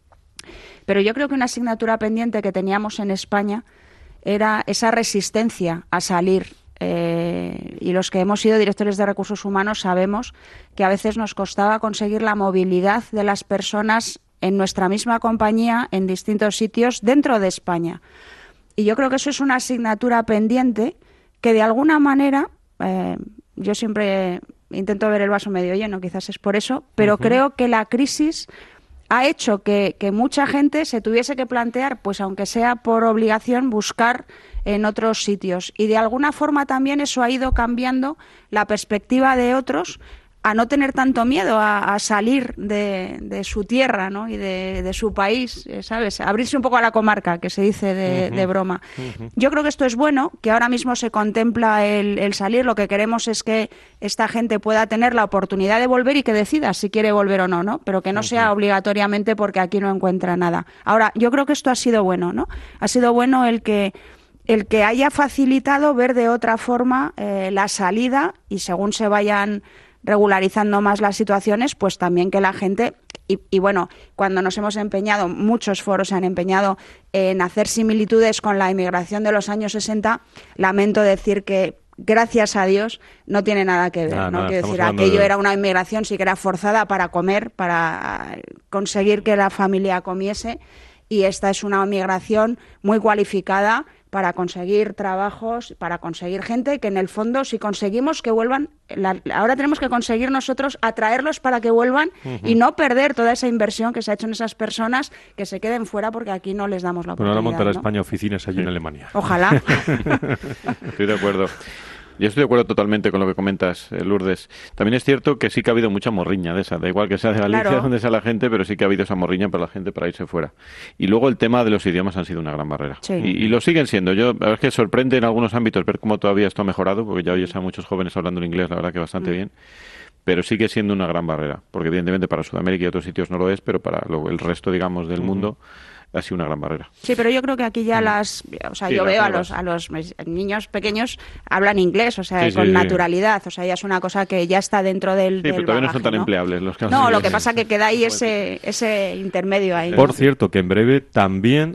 pero yo creo que una asignatura pendiente que teníamos en España era esa resistencia a salir. Eh, y los que hemos sido directores de recursos humanos sabemos que a veces nos costaba conseguir la movilidad de las personas en nuestra misma compañía en distintos sitios dentro de España. Y yo creo que eso es una asignatura pendiente que de alguna manera, eh, yo siempre intento ver el vaso medio lleno, quizás es por eso, pero uh-huh. creo que la crisis ha hecho que, que mucha gente se tuviese que plantear, pues aunque sea por obligación, buscar en otros sitios. Y de alguna forma también eso ha ido cambiando la perspectiva de otros a no tener tanto miedo a, a salir de, de su tierra, ¿no? Y de, de su país, ¿sabes? Abrirse un poco a la comarca, que se dice de, uh-huh. de broma. Uh-huh. Yo creo que esto es bueno, que ahora mismo se contempla el, el salir. Lo que queremos es que esta gente pueda tener la oportunidad de volver y que decida si quiere volver o no, ¿no? Pero que no uh-huh. sea obligatoriamente porque aquí no encuentra nada. Ahora, yo creo que esto ha sido bueno, ¿no? Ha sido bueno el que el que haya facilitado ver de otra forma eh, la salida y según se vayan regularizando más las situaciones, pues también que la gente, y, y bueno, cuando nos hemos empeñado, muchos foros se han empeñado en hacer similitudes con la inmigración de los años sesenta, lamento decir que gracias a Dios no tiene nada que ver, nada, ¿no? Nada, quiero decir, aquello de... era una inmigración sí que era forzada para comer, para conseguir que la familia comiese, y esta es una inmigración muy cualificada para conseguir trabajos, para conseguir gente que en el fondo, si conseguimos que vuelvan, la, ahora tenemos que conseguir nosotros atraerlos para que vuelvan uh-huh. y no perder toda esa inversión que se ha hecho en esas personas que se queden fuera porque aquí no les damos la oportunidad. Pero ahora montará ¿no? España oficinas allí sí. en Alemania. Ojalá. Estoy de acuerdo. Yo estoy de acuerdo totalmente con lo que comentas, Lourdes. También es cierto que sí que ha habido mucha morriña de esa, da igual que sea de Galicia, claro. donde sea la gente, pero sí que ha habido esa morriña para la gente para irse fuera. Y luego el tema de los idiomas han sido una gran barrera. Sí. Y, y lo siguen siendo. Yo, la verdad es que sorprende en algunos ámbitos ver cómo todavía esto ha mejorado, porque ya oyes a muchos jóvenes hablando el inglés, la verdad que bastante mm. bien. Pero sigue siendo una gran barrera, porque evidentemente para Sudamérica y otros sitios no lo es, pero para lo, el resto, digamos, del mm. mundo ha sido una gran barrera. Sí, pero yo creo que aquí ya las... O sea, sí, yo veo a los, a los niños pequeños hablan inglés, o sea, sí, con sí, naturalidad. Sí. O sea, ya es una cosa que ya está dentro del, sí, del pero todavía bagaje, no son tan ¿no? empleables los casos. No, lo que pasa que queda ahí ese, ese intermedio ahí. Por ¿no? cierto, que en breve también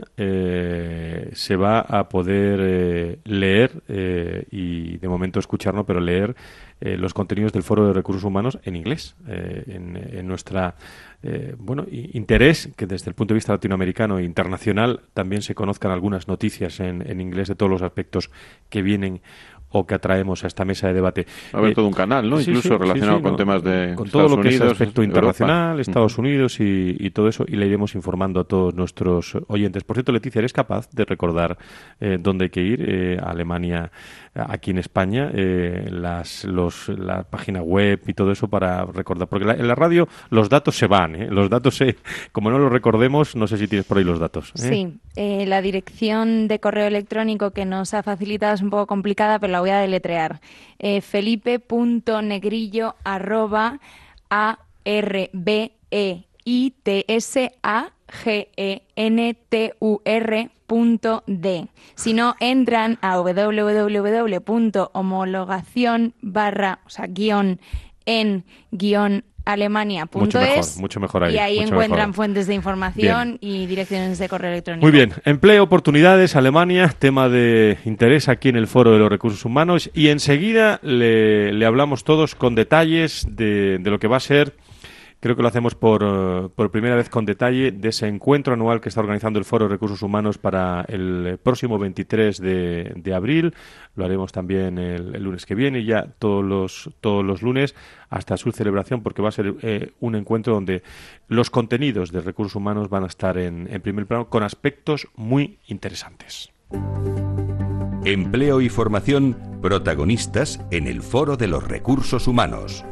eh, se va a poder eh, leer eh, y de momento escuchar, no, pero leer eh, los contenidos del Foro de Recursos Humanos en inglés, eh, en, en nuestra... Eh, bueno, interés que desde el punto de vista latinoamericano e internacional también se conozcan algunas noticias en, en inglés de todos los aspectos que vienen o que atraemos a esta mesa de debate. Va a haber eh, todo un canal, ¿no? Sí, Incluso sí, relacionado sí, sí, con no, temas de con Estados todo lo que Unidos, es aspecto Europa. internacional, Estados uh-huh. Unidos y, y todo eso, y le iremos informando a todos nuestros oyentes. Por cierto, Leticia, ¿eres capaz de recordar eh, dónde hay que ir eh, a Alemania, aquí en España, eh, las, los, la página web y todo eso para recordar? Porque la, en la radio los datos se van, ¿eh? Los datos, se, como no los recordemos, no sé si tienes por ahí los datos. ¿eh? Sí, eh, la dirección de correo electrónico que nos ha facilitado es un poco complicada, pero la voy a deletrear. Eh, felipe.negrillo arroba a r b e i t s a g e n t u r punto d. Si no, entran a www punto homologación barra, o sea, guión en guión alemania punto Mucho mejor, es, mucho mejor ahí. y ahí mucho encuentran mejor. fuentes de información Bien. y direcciones de correo electrónico. Muy bien, empleo, oportunidades, Alemania, tema de interés aquí en el Foro de los Recursos Humanos, y enseguida le, le hablamos todos con detalles de, de lo que va a ser. Creo que lo hacemos por, uh, por primera vez con detalle de ese encuentro anual que está organizando el Foro de Recursos Humanos para el próximo veintitrés de, de abril. Lo haremos también el, el lunes que viene, ya todos los, todos los lunes hasta su celebración, porque va a ser eh, un encuentro donde los contenidos de recursos humanos van a estar en, en primer plano con aspectos muy interesantes. Empleo y formación protagonistas en el Foro de los Recursos Humanos.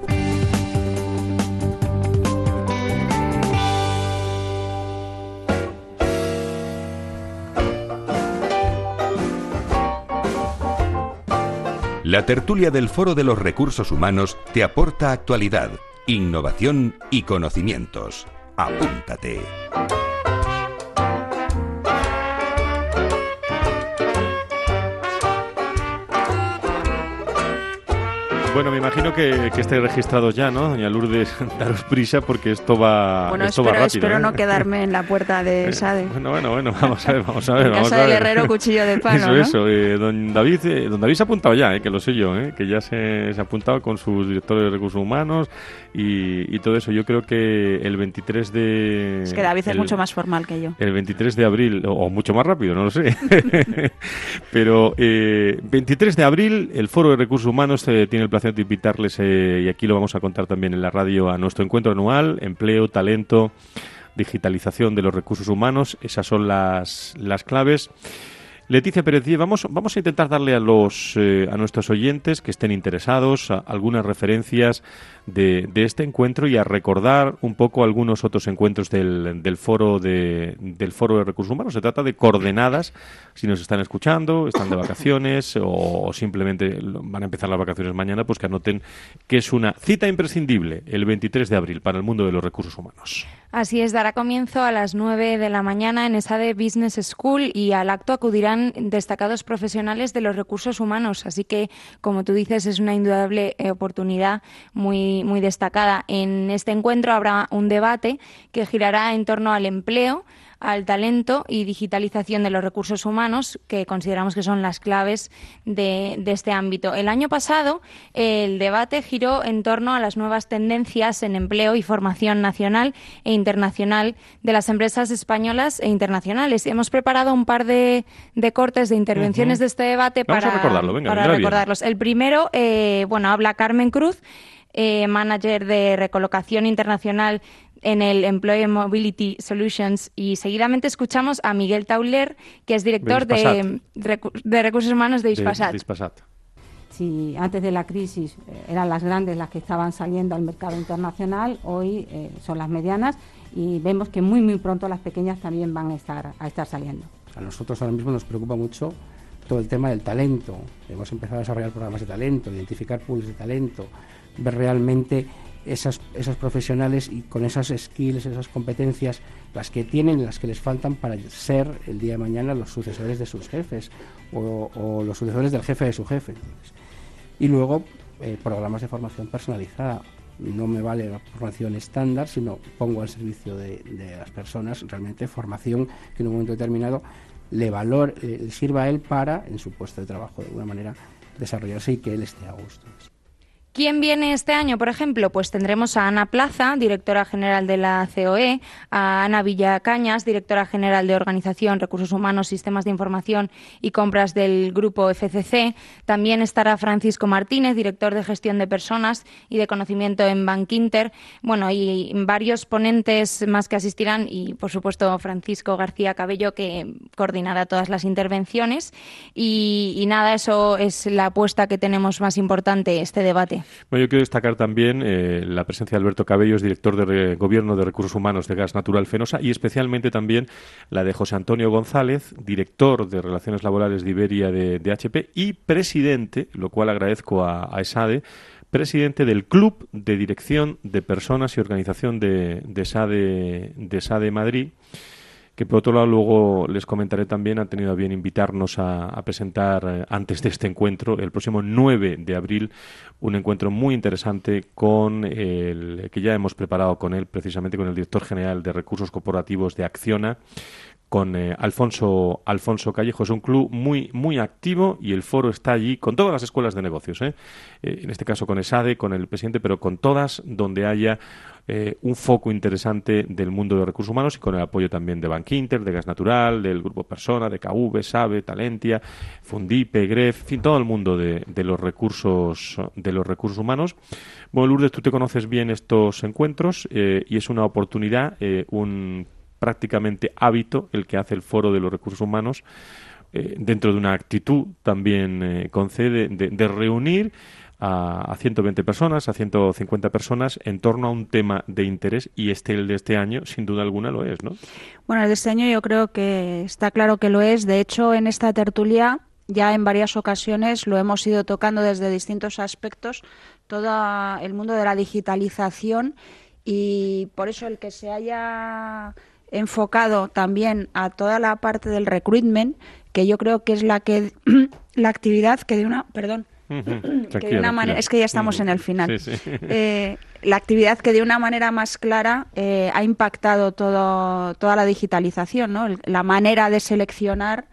La tertulia del Foro de los Recursos Humanos te aporta actualidad, innovación y conocimientos. Apúntate. Bueno, me imagino que, que estáis registrados ya, ¿no? Doña Lourdes, daros prisa porque esto va, Bueno, esto espero, va rápido. espero ¿eh? no quedarme en la puerta de SADE. Bueno, bueno, bueno, vamos a ver, vamos a ver. En vamos casa a del ver. herrero, cuchillo de palo, Eso, ¿no? eso. Eh, don David, eh, don David se ha apuntado ya, eh, que lo sé yo, eh, que ya se, se ha apuntado con sus directores de recursos humanos y, y todo eso. Yo creo que el veintitrés de... Es que David el, es mucho más formal que yo. El veintitrés de abril, o, o mucho más rápido, no lo sé. Pero eh, veintitrés de abril, el Foro de Recursos Humanos eh, tiene el placer de invitarles, eh, y aquí lo vamos a contar también en la radio, a nuestro encuentro anual, empleo, talento, digitalización de los recursos humanos. Esas son las, las claves. Leticia Pérez Díez, vamos, vamos a intentar darle a los eh, a nuestros oyentes que estén interesados a, algunas referencias de, de este encuentro y a recordar un poco algunos otros encuentros del, del foro de del foro de recursos humanos. Se trata de coordenadas, si nos están escuchando, están de vacaciones o, o simplemente van a empezar las vacaciones mañana, pues que anoten que es una cita imprescindible el veintitrés de abril para el mundo de los recursos humanos. Así es, dará comienzo a las nueve de la mañana en SADE Business School y al acto acudirán destacados profesionales de los recursos humanos. Así que, como tú dices, es una indudable eh, oportunidad muy, muy destacada. En este encuentro habrá un debate que girará en torno al empleo, al talento y digitalización de los recursos humanos, que consideramos que son las claves de, de este ámbito. El año pasado el debate giró en torno a las nuevas tendencias en empleo y formación nacional e internacional de las empresas españolas e internacionales. Hemos preparado un par de, de cortes de intervenciones uh-huh. de este debate Vamos para, a recordarlo. Venga, para recordarlos. Bien. El primero, eh, bueno, habla Carmen Cruz, eh, manager de recolocación internacional en el Employee Mobility Solutions, y seguidamente escuchamos a Miguel Tauler, que es director de, de Recursos Humanos de Hispasat. De Hispasat. Si antes de la crisis eran las grandes las que estaban saliendo al mercado internacional, hoy eh, son las medianas y vemos que muy muy pronto las pequeñas también van a estar, a estar saliendo. A nosotros ahora mismo nos preocupa mucho todo el tema del talento. Hemos empezado a desarrollar programas de talento, identificar pools de talento, ver realmente Esas, esos profesionales y con esas skills, esas competencias, las que tienen, las que les faltan para ser el día de mañana los sucesores de sus jefes o, o los sucesores del jefe de su jefe. Y luego eh, programas de formación personalizada. No me vale la formación estándar, sino pongo al servicio de, de las personas realmente formación que en un momento determinado le valor, eh, le sirva a él para, en su puesto de trabajo, de alguna manera desarrollarse y que él esté a gusto. ¿Quién viene este año, por ejemplo? Pues tendremos a Ana Plaza, directora general de la C O E, a Ana Villacañas, directora general de Organización, Recursos Humanos, Sistemas de Información y Compras del Grupo F C C. También estará Francisco Martínez, director de Gestión de Personas y de Conocimiento en Bankinter. Bueno, y varios ponentes más que asistirán y, por supuesto, Francisco García Cabello, que coordinará todas las intervenciones. Y, y nada, eso es la apuesta que tenemos más importante, este debate. Bueno, yo quiero destacar también eh, la presencia de Alberto Cabellos, director de re- Gobierno de Recursos Humanos de Gas Natural Fenosa, y especialmente también la de José Antonio González, director de Relaciones Laborales de Iberia de, de H P y presidente, lo cual agradezco a, a ESADE, presidente del Club de Dirección de Personas y Organización de, de, ESADE, de ESADE Madrid, que que por otro lado luego les comentaré también, han tenido a bien invitarnos a, a presentar eh, antes de este encuentro, el próximo nueve de abril, un encuentro muy interesante con el que ya hemos preparado con él, precisamente con el director general de Recursos Corporativos de Acciona, con eh, Alfonso Alfonso Callejo. Es un club muy muy activo y el foro está allí con todas las escuelas de negocios, ¿eh? Eh, en este caso con ESADE, con el presidente, pero con todas donde haya eh, un foco interesante del mundo de los recursos humanos y con el apoyo también de Bankinter, de Gas Natural, del Grupo Persona, de K V, SABE, Talentia, Fundipe, Gref, en fin, todo el mundo de, de los recursos de los recursos humanos. Bueno, Lourdes, tú te conoces bien estos encuentros eh, y es una oportunidad, eh, un prácticamente hábito el que hace el Foro de los Recursos Humanos, eh, dentro de una actitud también eh, concede de, de reunir a, a ciento veinte personas, a ciento cincuenta personas en torno a un tema de interés, y este el de este año sin duda alguna lo es, ¿no? Bueno, el de este año yo creo que está claro que lo es. De hecho, en esta tertulia ya en varias ocasiones lo hemos ido tocando desde distintos aspectos, todo el mundo de la digitalización, y por eso el que se haya enfocado también a toda la parte del recruitment, que yo creo que es la que la actividad que de una perdón uh-huh. que de una manera es que ya estamos uh-huh. en el final sí, sí. Eh, la actividad que de una manera más clara eh, ha impactado todo toda la digitalización, ¿no? La manera de seleccionar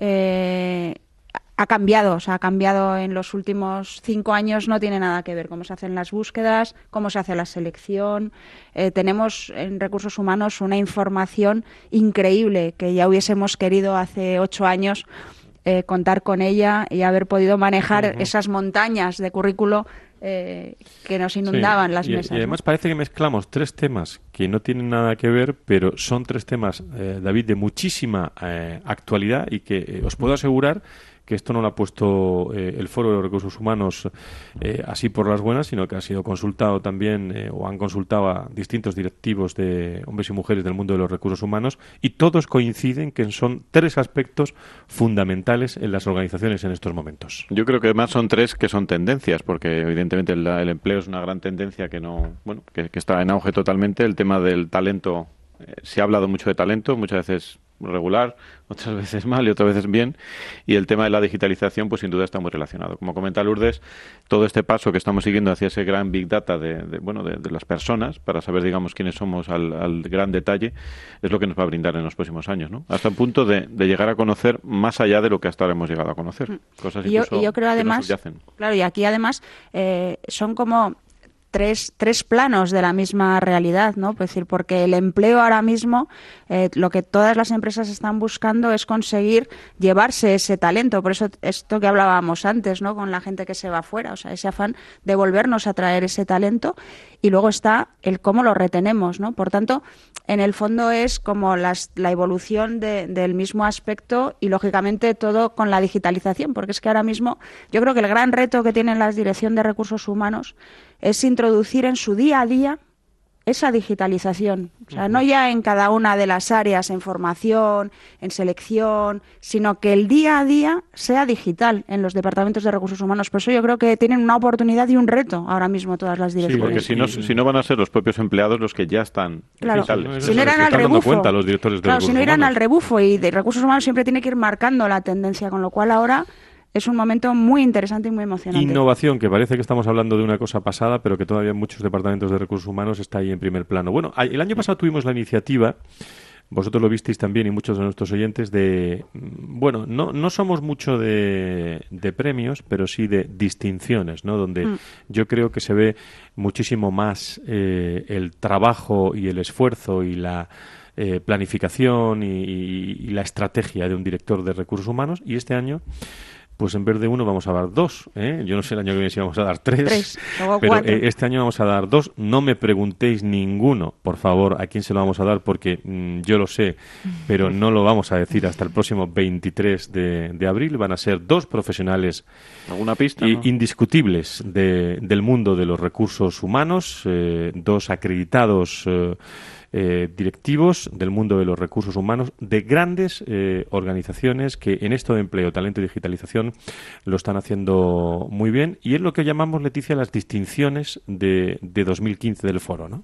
eh, ha cambiado, o sea, ha cambiado en los últimos cinco años, no tiene nada que ver cómo se hacen las búsquedas, cómo se hace la selección. Eh, tenemos en recursos humanos una información increíble que ya hubiésemos querido hace ocho años eh, contar con ella y haber podido manejar uh-huh. esas montañas de currículo eh, que nos inundaban sí. las y, mesas. Y además ¿no? parece que mezclamos tres temas que no tienen nada que ver, pero son tres temas, eh, David, de muchísima eh, actualidad y que eh, os puedo asegurar que esto no lo ha puesto eh, el Foro de los Recursos Humanos eh, así por las buenas, sino que ha sido consultado también, eh, o han consultado a distintos directivos de hombres y mujeres del mundo de los recursos humanos, y todos coinciden que son tres aspectos fundamentales en las organizaciones en estos momentos. Yo creo que además son tres que son tendencias, porque evidentemente el, el empleo es una gran tendencia que no, bueno, que, que está en auge totalmente. El tema del talento, eh, se ha hablado mucho de talento, muchas veces regular, otras veces mal y otras veces bien, y el tema de la digitalización pues sin duda está muy relacionado. Como comenta Lourdes, todo este paso que estamos siguiendo hacia ese gran Big Data de, de bueno de, de las personas, para saber digamos quiénes somos al, al gran detalle, es lo que nos va a brindar en los próximos años, ¿no? Hasta el punto de, de llegar a conocer más allá de lo que hasta ahora hemos llegado a conocer. Cosas y yo, incluso y yo creo que además, nos subyacen. Claro, y aquí además eh, son como Tres, tres planos de la misma realidad, ¿no? Es decir, porque el empleo ahora mismo, eh, lo que todas las empresas están buscando es conseguir llevarse ese talento. Por eso esto que hablábamos antes, ¿no? Con la gente que se va afuera, o sea, ese afán de volvernos a traer ese talento. Y luego está el cómo lo retenemos, ¿no? Por tanto, en el fondo es como las, la evolución de, del mismo aspecto y, lógicamente, todo con la digitalización, porque es que ahora mismo yo creo que el gran reto que tienen las dirección de recursos humanos es introducir en su día a día esa digitalización. O sea, no ya en cada una de las áreas, en formación, en selección, sino que el día a día sea digital en los departamentos de recursos humanos. Por eso yo creo que tienen una oportunidad y un reto ahora mismo todas las direcciones. Sí, porque si no, si no van a ser los propios empleados los que ya están claro. digitales. Si no irán al rebufo, cuenta los directores de claro, si no irán humanos. al rebufo, y de recursos humanos siempre tiene que ir marcando la tendencia, con lo cual ahora es un momento muy interesante y muy emocionante. Innovación, que parece que estamos hablando de una cosa pasada, pero que todavía en muchos departamentos de recursos humanos está ahí en primer plano. Bueno, el año pasado tuvimos la iniciativa, vosotros lo visteis también y muchos de nuestros oyentes, de, bueno, no, no somos mucho de, de premios, pero sí de distinciones, ¿no? Donde mm. yo creo que se ve muchísimo más eh, el trabajo y el esfuerzo y la Eh, planificación y, y la estrategia de un director de recursos humanos, y este año pues en vez de uno vamos a dar dos, ¿eh? Yo no sé el año que viene si vamos a dar tres, tres pero eh, este año vamos a dar dos. No me preguntéis ninguno, por favor, a quién se lo vamos a dar, porque mmm, yo lo sé, pero no lo vamos a decir hasta el próximo veintitrés de, de abril. Van a ser dos profesionales ¿Alguna pista, i- no? indiscutibles de, del mundo de los recursos humanos, eh, dos acreditados eh, Eh, directivos del mundo de los recursos humanos de grandes eh, organizaciones que en esto de empleo, talento y digitalización lo están haciendo muy bien, y es lo que llamamos, Leticia, las distinciones de, de dos mil quince del foro, ¿no?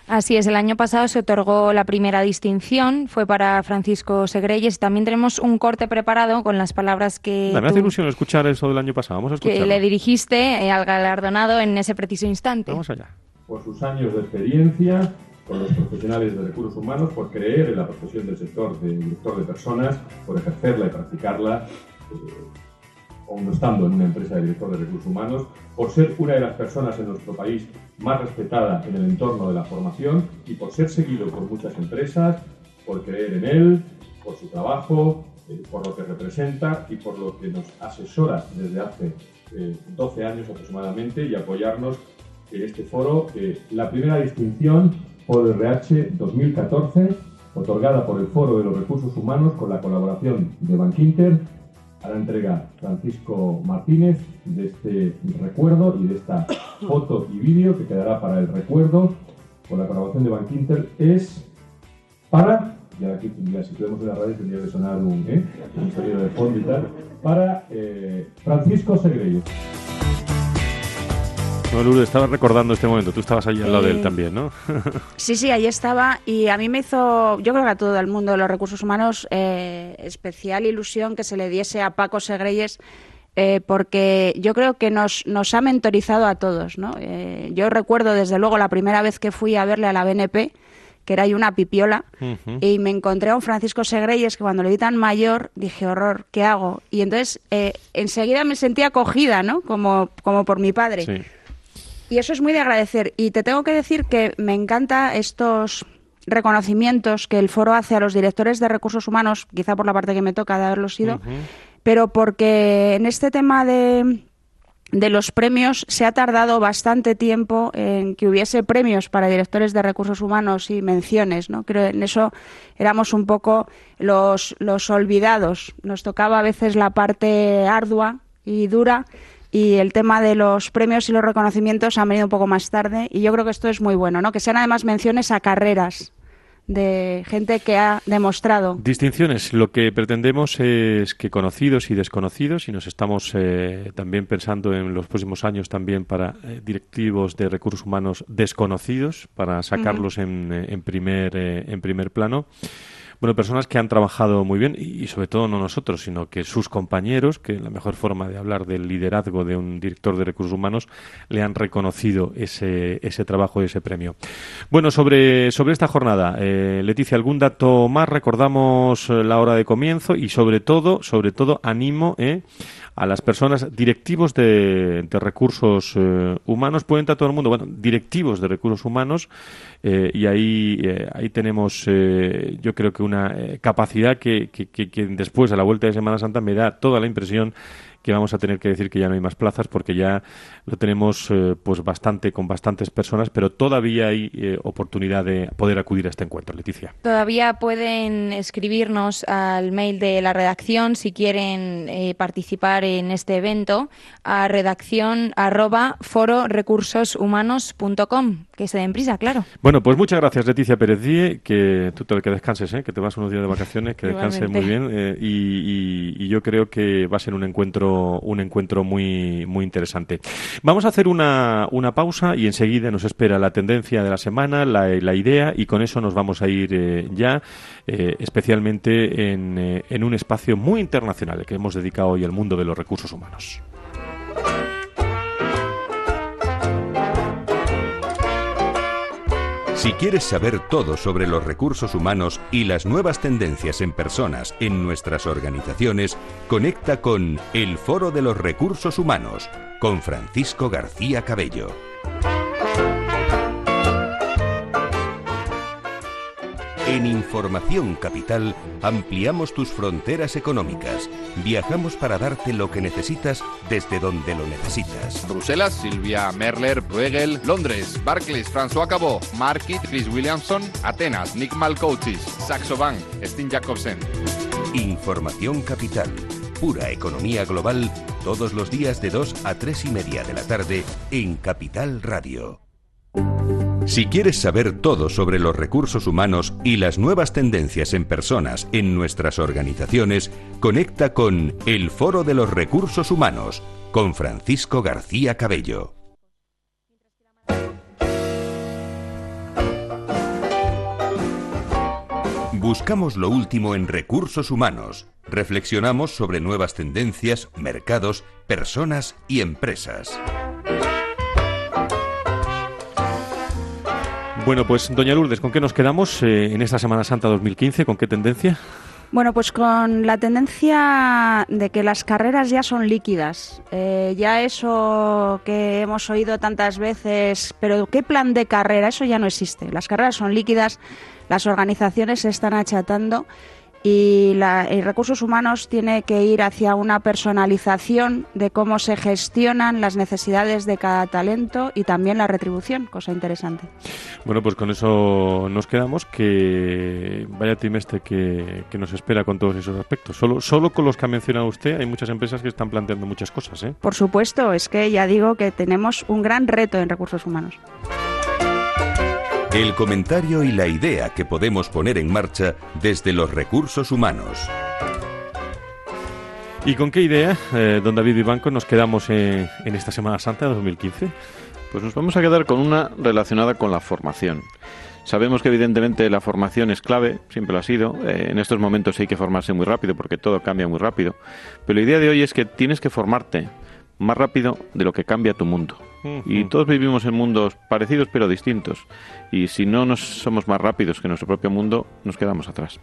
Así es, el año pasado se otorgó la primera distinción, fue para Francisco Segreyes. También tenemos un corte preparado con las palabras que Me tú, hace ilusión escuchar eso del año pasado. Vamos a escucharlo. que le dirigiste eh, al galardonado en ese preciso instante. Vamos allá. Por sus años de experiencia con los profesionales de recursos humanos, por creer en la profesión del sector de director de personas, por ejercerla y practicarla, eh, aún no estando en una empresa de director de recursos humanos, por ser una de las personas en nuestro país más respetada en el entorno de la formación y por ser seguido por muchas empresas, por creer en él, por su trabajo, eh, por lo que representa y por lo que nos asesora desde hace eh, doce años aproximadamente y apoyarnos en este foro. Eh, la primera distinción Foro R H dos mil catorce, otorgada por el Foro de los Recursos Humanos con la colaboración de Bankinter, a la entrega Francisco Martínez de este recuerdo y de esta foto y vídeo que quedará para el recuerdo con la colaboración de Bankinter. Es para, y aquí ya, si podemos ver la radio tendría que sonar un, ¿eh? un sonido de fondo y tal, para eh, Francisco Segreyes. No, Lourdes, estabas recordando este momento, tú estabas ahí al lado Eh, de él también, ¿no? Sí, sí, ahí estaba y a mí me hizo, yo creo que a todo el mundo de los recursos humanos, eh, especial ilusión que se le diese a Paco Segreyes, eh, porque yo creo que nos, nos ha mentorizado a todos, ¿no? Eh, yo recuerdo desde luego la primera vez que fui a verle a la B N P, que era ahí una pipiola, uh-huh. y me encontré a un Francisco Segreyes que cuando le vi tan mayor dije, horror, ¿qué hago? Y entonces eh, enseguida me sentí acogida, ¿no? Como, como por mi padre. Sí. Y eso es muy de agradecer. Y te tengo que decir que me encanta estos reconocimientos que el foro hace a los directores de recursos humanos, quizá por la parte que me toca de haberlo sido, uh-huh. pero porque en este tema de, de los premios se ha tardado bastante tiempo en que hubiese premios para directores de recursos humanos y menciones, ¿no? Creo que en eso éramos un poco los, los olvidados. Nos tocaba a veces la parte ardua y dura, y el tema de los premios y los reconocimientos han venido un poco más tarde, y yo creo que esto es muy bueno, ¿no? Que sean además menciones a carreras de gente que ha demostrado. Distinciones. Lo que pretendemos es que conocidos y desconocidos, y nos estamos eh, también pensando en los próximos años también para eh, directivos de recursos humanos desconocidos, para sacarlos uh-huh. en, en, primer, eh, en primer plano. Bueno, personas que han trabajado muy bien y sobre todo no nosotros, sino que sus compañeros, que la mejor forma de hablar del liderazgo de un director de recursos humanos, le han reconocido ese, ese trabajo y ese premio. Bueno, sobre, sobre esta jornada, eh, Leticia, ¿algún dato más? Recordamos la hora de comienzo y sobre todo, sobre todo animo eh, a las personas directivos de, de recursos eh, humanos, pueden entrar todo el mundo, bueno, directivos de recursos humanos, eh, y ahí, eh, ahí tenemos, eh, yo creo que una eh, capacidad que, que, que, que después de la vuelta de Semana Santa me da toda la impresión que vamos a tener que decir que ya no hay más plazas porque ya lo tenemos eh, pues bastante con bastantes personas, pero todavía hay eh, oportunidad de poder acudir a este encuentro. Leticia. Todavía pueden escribirnos al mail de la redacción si quieren eh, participar en este evento a redacción arroba foro recursos humanos punto com. Que se den prisa, claro. Bueno, pues muchas gracias, Leticia Pérez Die, que tú te, que descanses, ¿eh? Que te vas unos días de vacaciones, que descanses muy bien, eh, y, y, y yo creo que va a ser un encuentro un encuentro muy muy interesante. Vamos a hacer una, una pausa y enseguida nos espera la tendencia de la semana, la, la idea, y con eso nos vamos a ir eh, ya, eh, especialmente en, eh, en un espacio muy internacional que hemos dedicado hoy al mundo de los recursos humanos. Si quieres saber todo sobre los recursos humanos y las nuevas tendencias en personas en nuestras organizaciones, conecta con El Foro de los Recursos Humanos, con Francisco García Cabello. En Información Capital ampliamos tus fronteras económicas. Viajamos para darte lo que necesitas desde donde lo necesitas. Bruselas, Silvia Merler, Bruegel. Londres, Barclays, François Cabot. Market, Chris Williamson. Atenas, Nick Malcoatis. Saxo Bank, Steen Jacobsen. Información Capital. Pura economía global, todos los días de dos a tres y media de la tarde en Capital Radio. Si quieres saber todo sobre los recursos humanos y las nuevas tendencias en personas en nuestras organizaciones, conecta con El Foro de los Recursos Humanos, con Francisco García Cabello. Buscamos lo último en recursos humanos. Reflexionamos sobre nuevas tendencias, mercados, personas y empresas. Bueno, pues doña Lourdes, ¿con qué nos quedamos eh, en esta Semana Santa dos mil quince? ¿Con qué tendencia? Bueno, pues con la tendencia de que las carreras ya son líquidas. Eh, ya eso que hemos oído tantas veces, pero ¿qué plan de carrera? Eso ya no existe. Las carreras son líquidas, las organizaciones se están achatando y la, y Recursos Humanos tiene que ir hacia una personalización de cómo se gestionan las necesidades de cada talento y también la retribución, cosa interesante. Bueno, pues con eso nos quedamos, que vaya trimestre que, que nos espera con todos esos aspectos. Solo, solo con los que ha mencionado usted hay muchas empresas que están planteando muchas cosas, ¿eh? Por supuesto, es que ya digo que tenemos un gran reto en Recursos Humanos. El comentario y la idea que podemos poner en marcha desde los recursos humanos. ¿Y con qué idea, eh, don David Vivanco, nos quedamos eh, en esta Semana Santa de dos mil quince? Pues nos vamos a quedar con una relacionada con la formación. Sabemos que evidentemente la formación es clave, siempre lo ha sido. Eh, en estos momentos hay que formarse muy rápido porque todo cambia muy rápido. Pero la idea de hoy es que tienes que formarte más rápido de lo que cambia tu mundo. Uh-huh. Y todos vivimos en mundos parecidos pero distintos. Y si no nos somos más rápidos que nuestro propio mundo, nos quedamos atrás.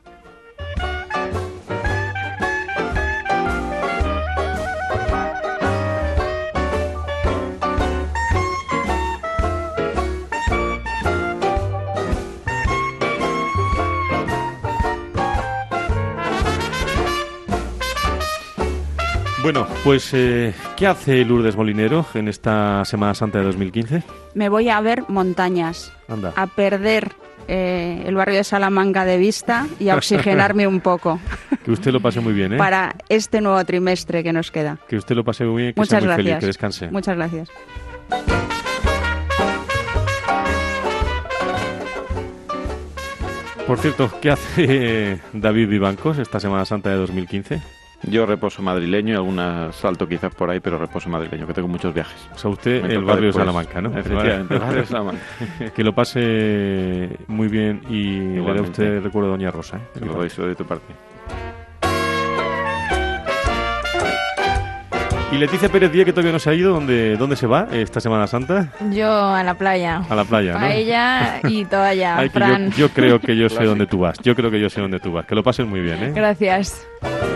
Bueno, pues eh, ¿qué hace Lourdes Molinero en esta Semana Santa de dos mil quince? Me voy a ver montañas, Anda. a perder eh, el barrio de Salamanca de vista y a oxigenarme un poco. Que usted lo pase muy bien, ¿eh? Para este nuevo trimestre que nos queda. Que usted lo pase muy bien, que Muchas sea muy gracias. feliz, que descanse. Muchas gracias. Por cierto, ¿qué hace David Vivancos esta Semana Santa de dos mil quince? Yo reposo madrileño y algún salto quizás por ahí, pero reposo madrileño, que tengo muchos viajes. O sea, usted el barrio de Salamanca, ¿no? Efectivamente, el barrio de Salamanca. Que lo pase muy bien y le dé usted el recuerdo a doña Rosa, ¿eh? Se lo doy, se lo doy de tu parte. Y Leticia Pérez Díaz, que todavía no se ha ido, ¿dónde, dónde se va esta Semana Santa? Yo a la playa. A la playa, ¿no? Paella y toalla, Ay, Fran. Yo, yo creo que yo sé dónde tú vas. Yo creo que yo sé dónde tú vas. Que lo pases muy bien, ¿eh? Gracias.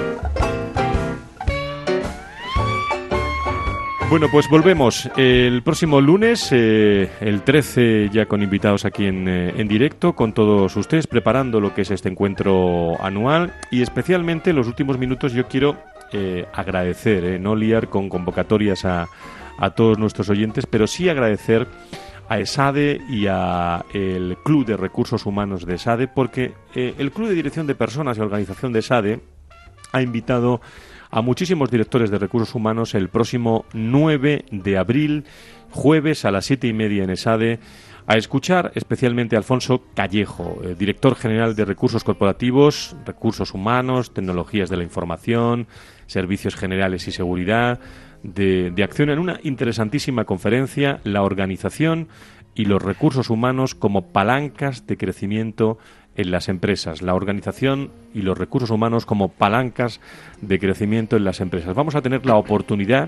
Bueno, pues volvemos el próximo lunes, eh, el trece, ya con invitados aquí en, eh, en directo, con todos ustedes, preparando lo que es este encuentro anual. Y especialmente en los últimos minutos yo quiero eh, agradecer, eh, no liar con convocatorias a, a todos nuestros oyentes, pero sí agradecer a ESADE y a el Club de Recursos Humanos de ESADE, porque eh, el Club de Dirección de Personas y Organización de ESADE ha invitado a muchísimos directores de recursos humanos el próximo nueve de abril, jueves a las siete y media en ESADE, a escuchar especialmente a Alfonso Callejo, eh, director general de Recursos Corporativos, Recursos Humanos, Tecnologías de la Información, Servicios Generales y Seguridad, de, de Acción, en una interesantísima conferencia, la organización y los recursos humanos como palancas de crecimiento en las empresas, la organización y los recursos humanos como palancas de crecimiento en las empresas. Vamos a tener la oportunidad,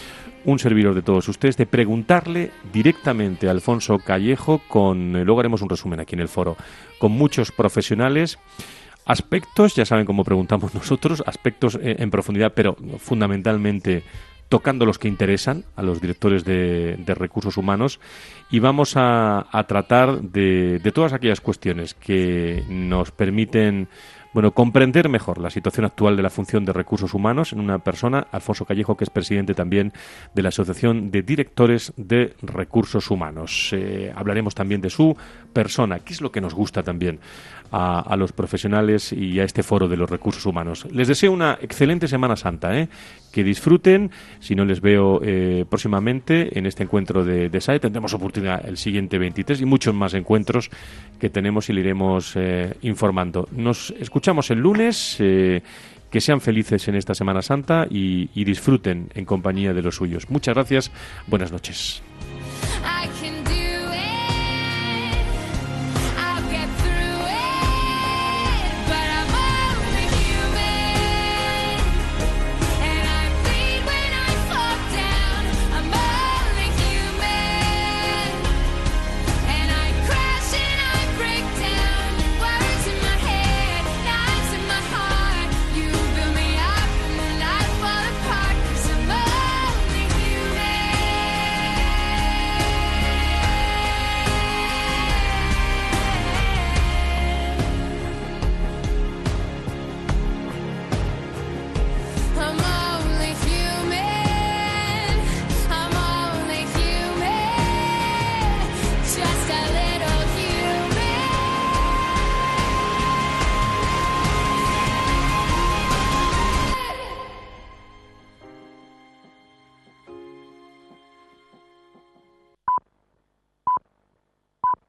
un servidor de todos ustedes, de preguntarle directamente a Alfonso Callejo, con, luego haremos un resumen aquí en el foro, con muchos profesionales, aspectos, ya saben cómo preguntamos nosotros, aspectos en, en profundidad, pero fundamentalmente tocando los que interesan a los directores de, de recursos humanos, y vamos a, a tratar de, de todas aquellas cuestiones que nos permiten, bueno, comprender mejor la situación actual de la función de recursos humanos en una persona, Alfonso Callejo, que es presidente también de la Asociación de Directores de Recursos Humanos. Eh, hablaremos también de su persona, qué es lo que nos gusta también a, a los profesionales y a este foro de los recursos humanos. Les deseo una excelente Semana Santa, ¿eh? Que disfruten. Si no les veo eh, próximamente en este encuentro de, de S A E, tendremos oportunidad el siguiente veintitrés y muchos más encuentros que tenemos y le iremos eh, informando. Nos escuchamos el lunes. Eh, que sean felices en esta Semana Santa y, y disfruten en compañía de los suyos. Muchas gracias. Buenas noches.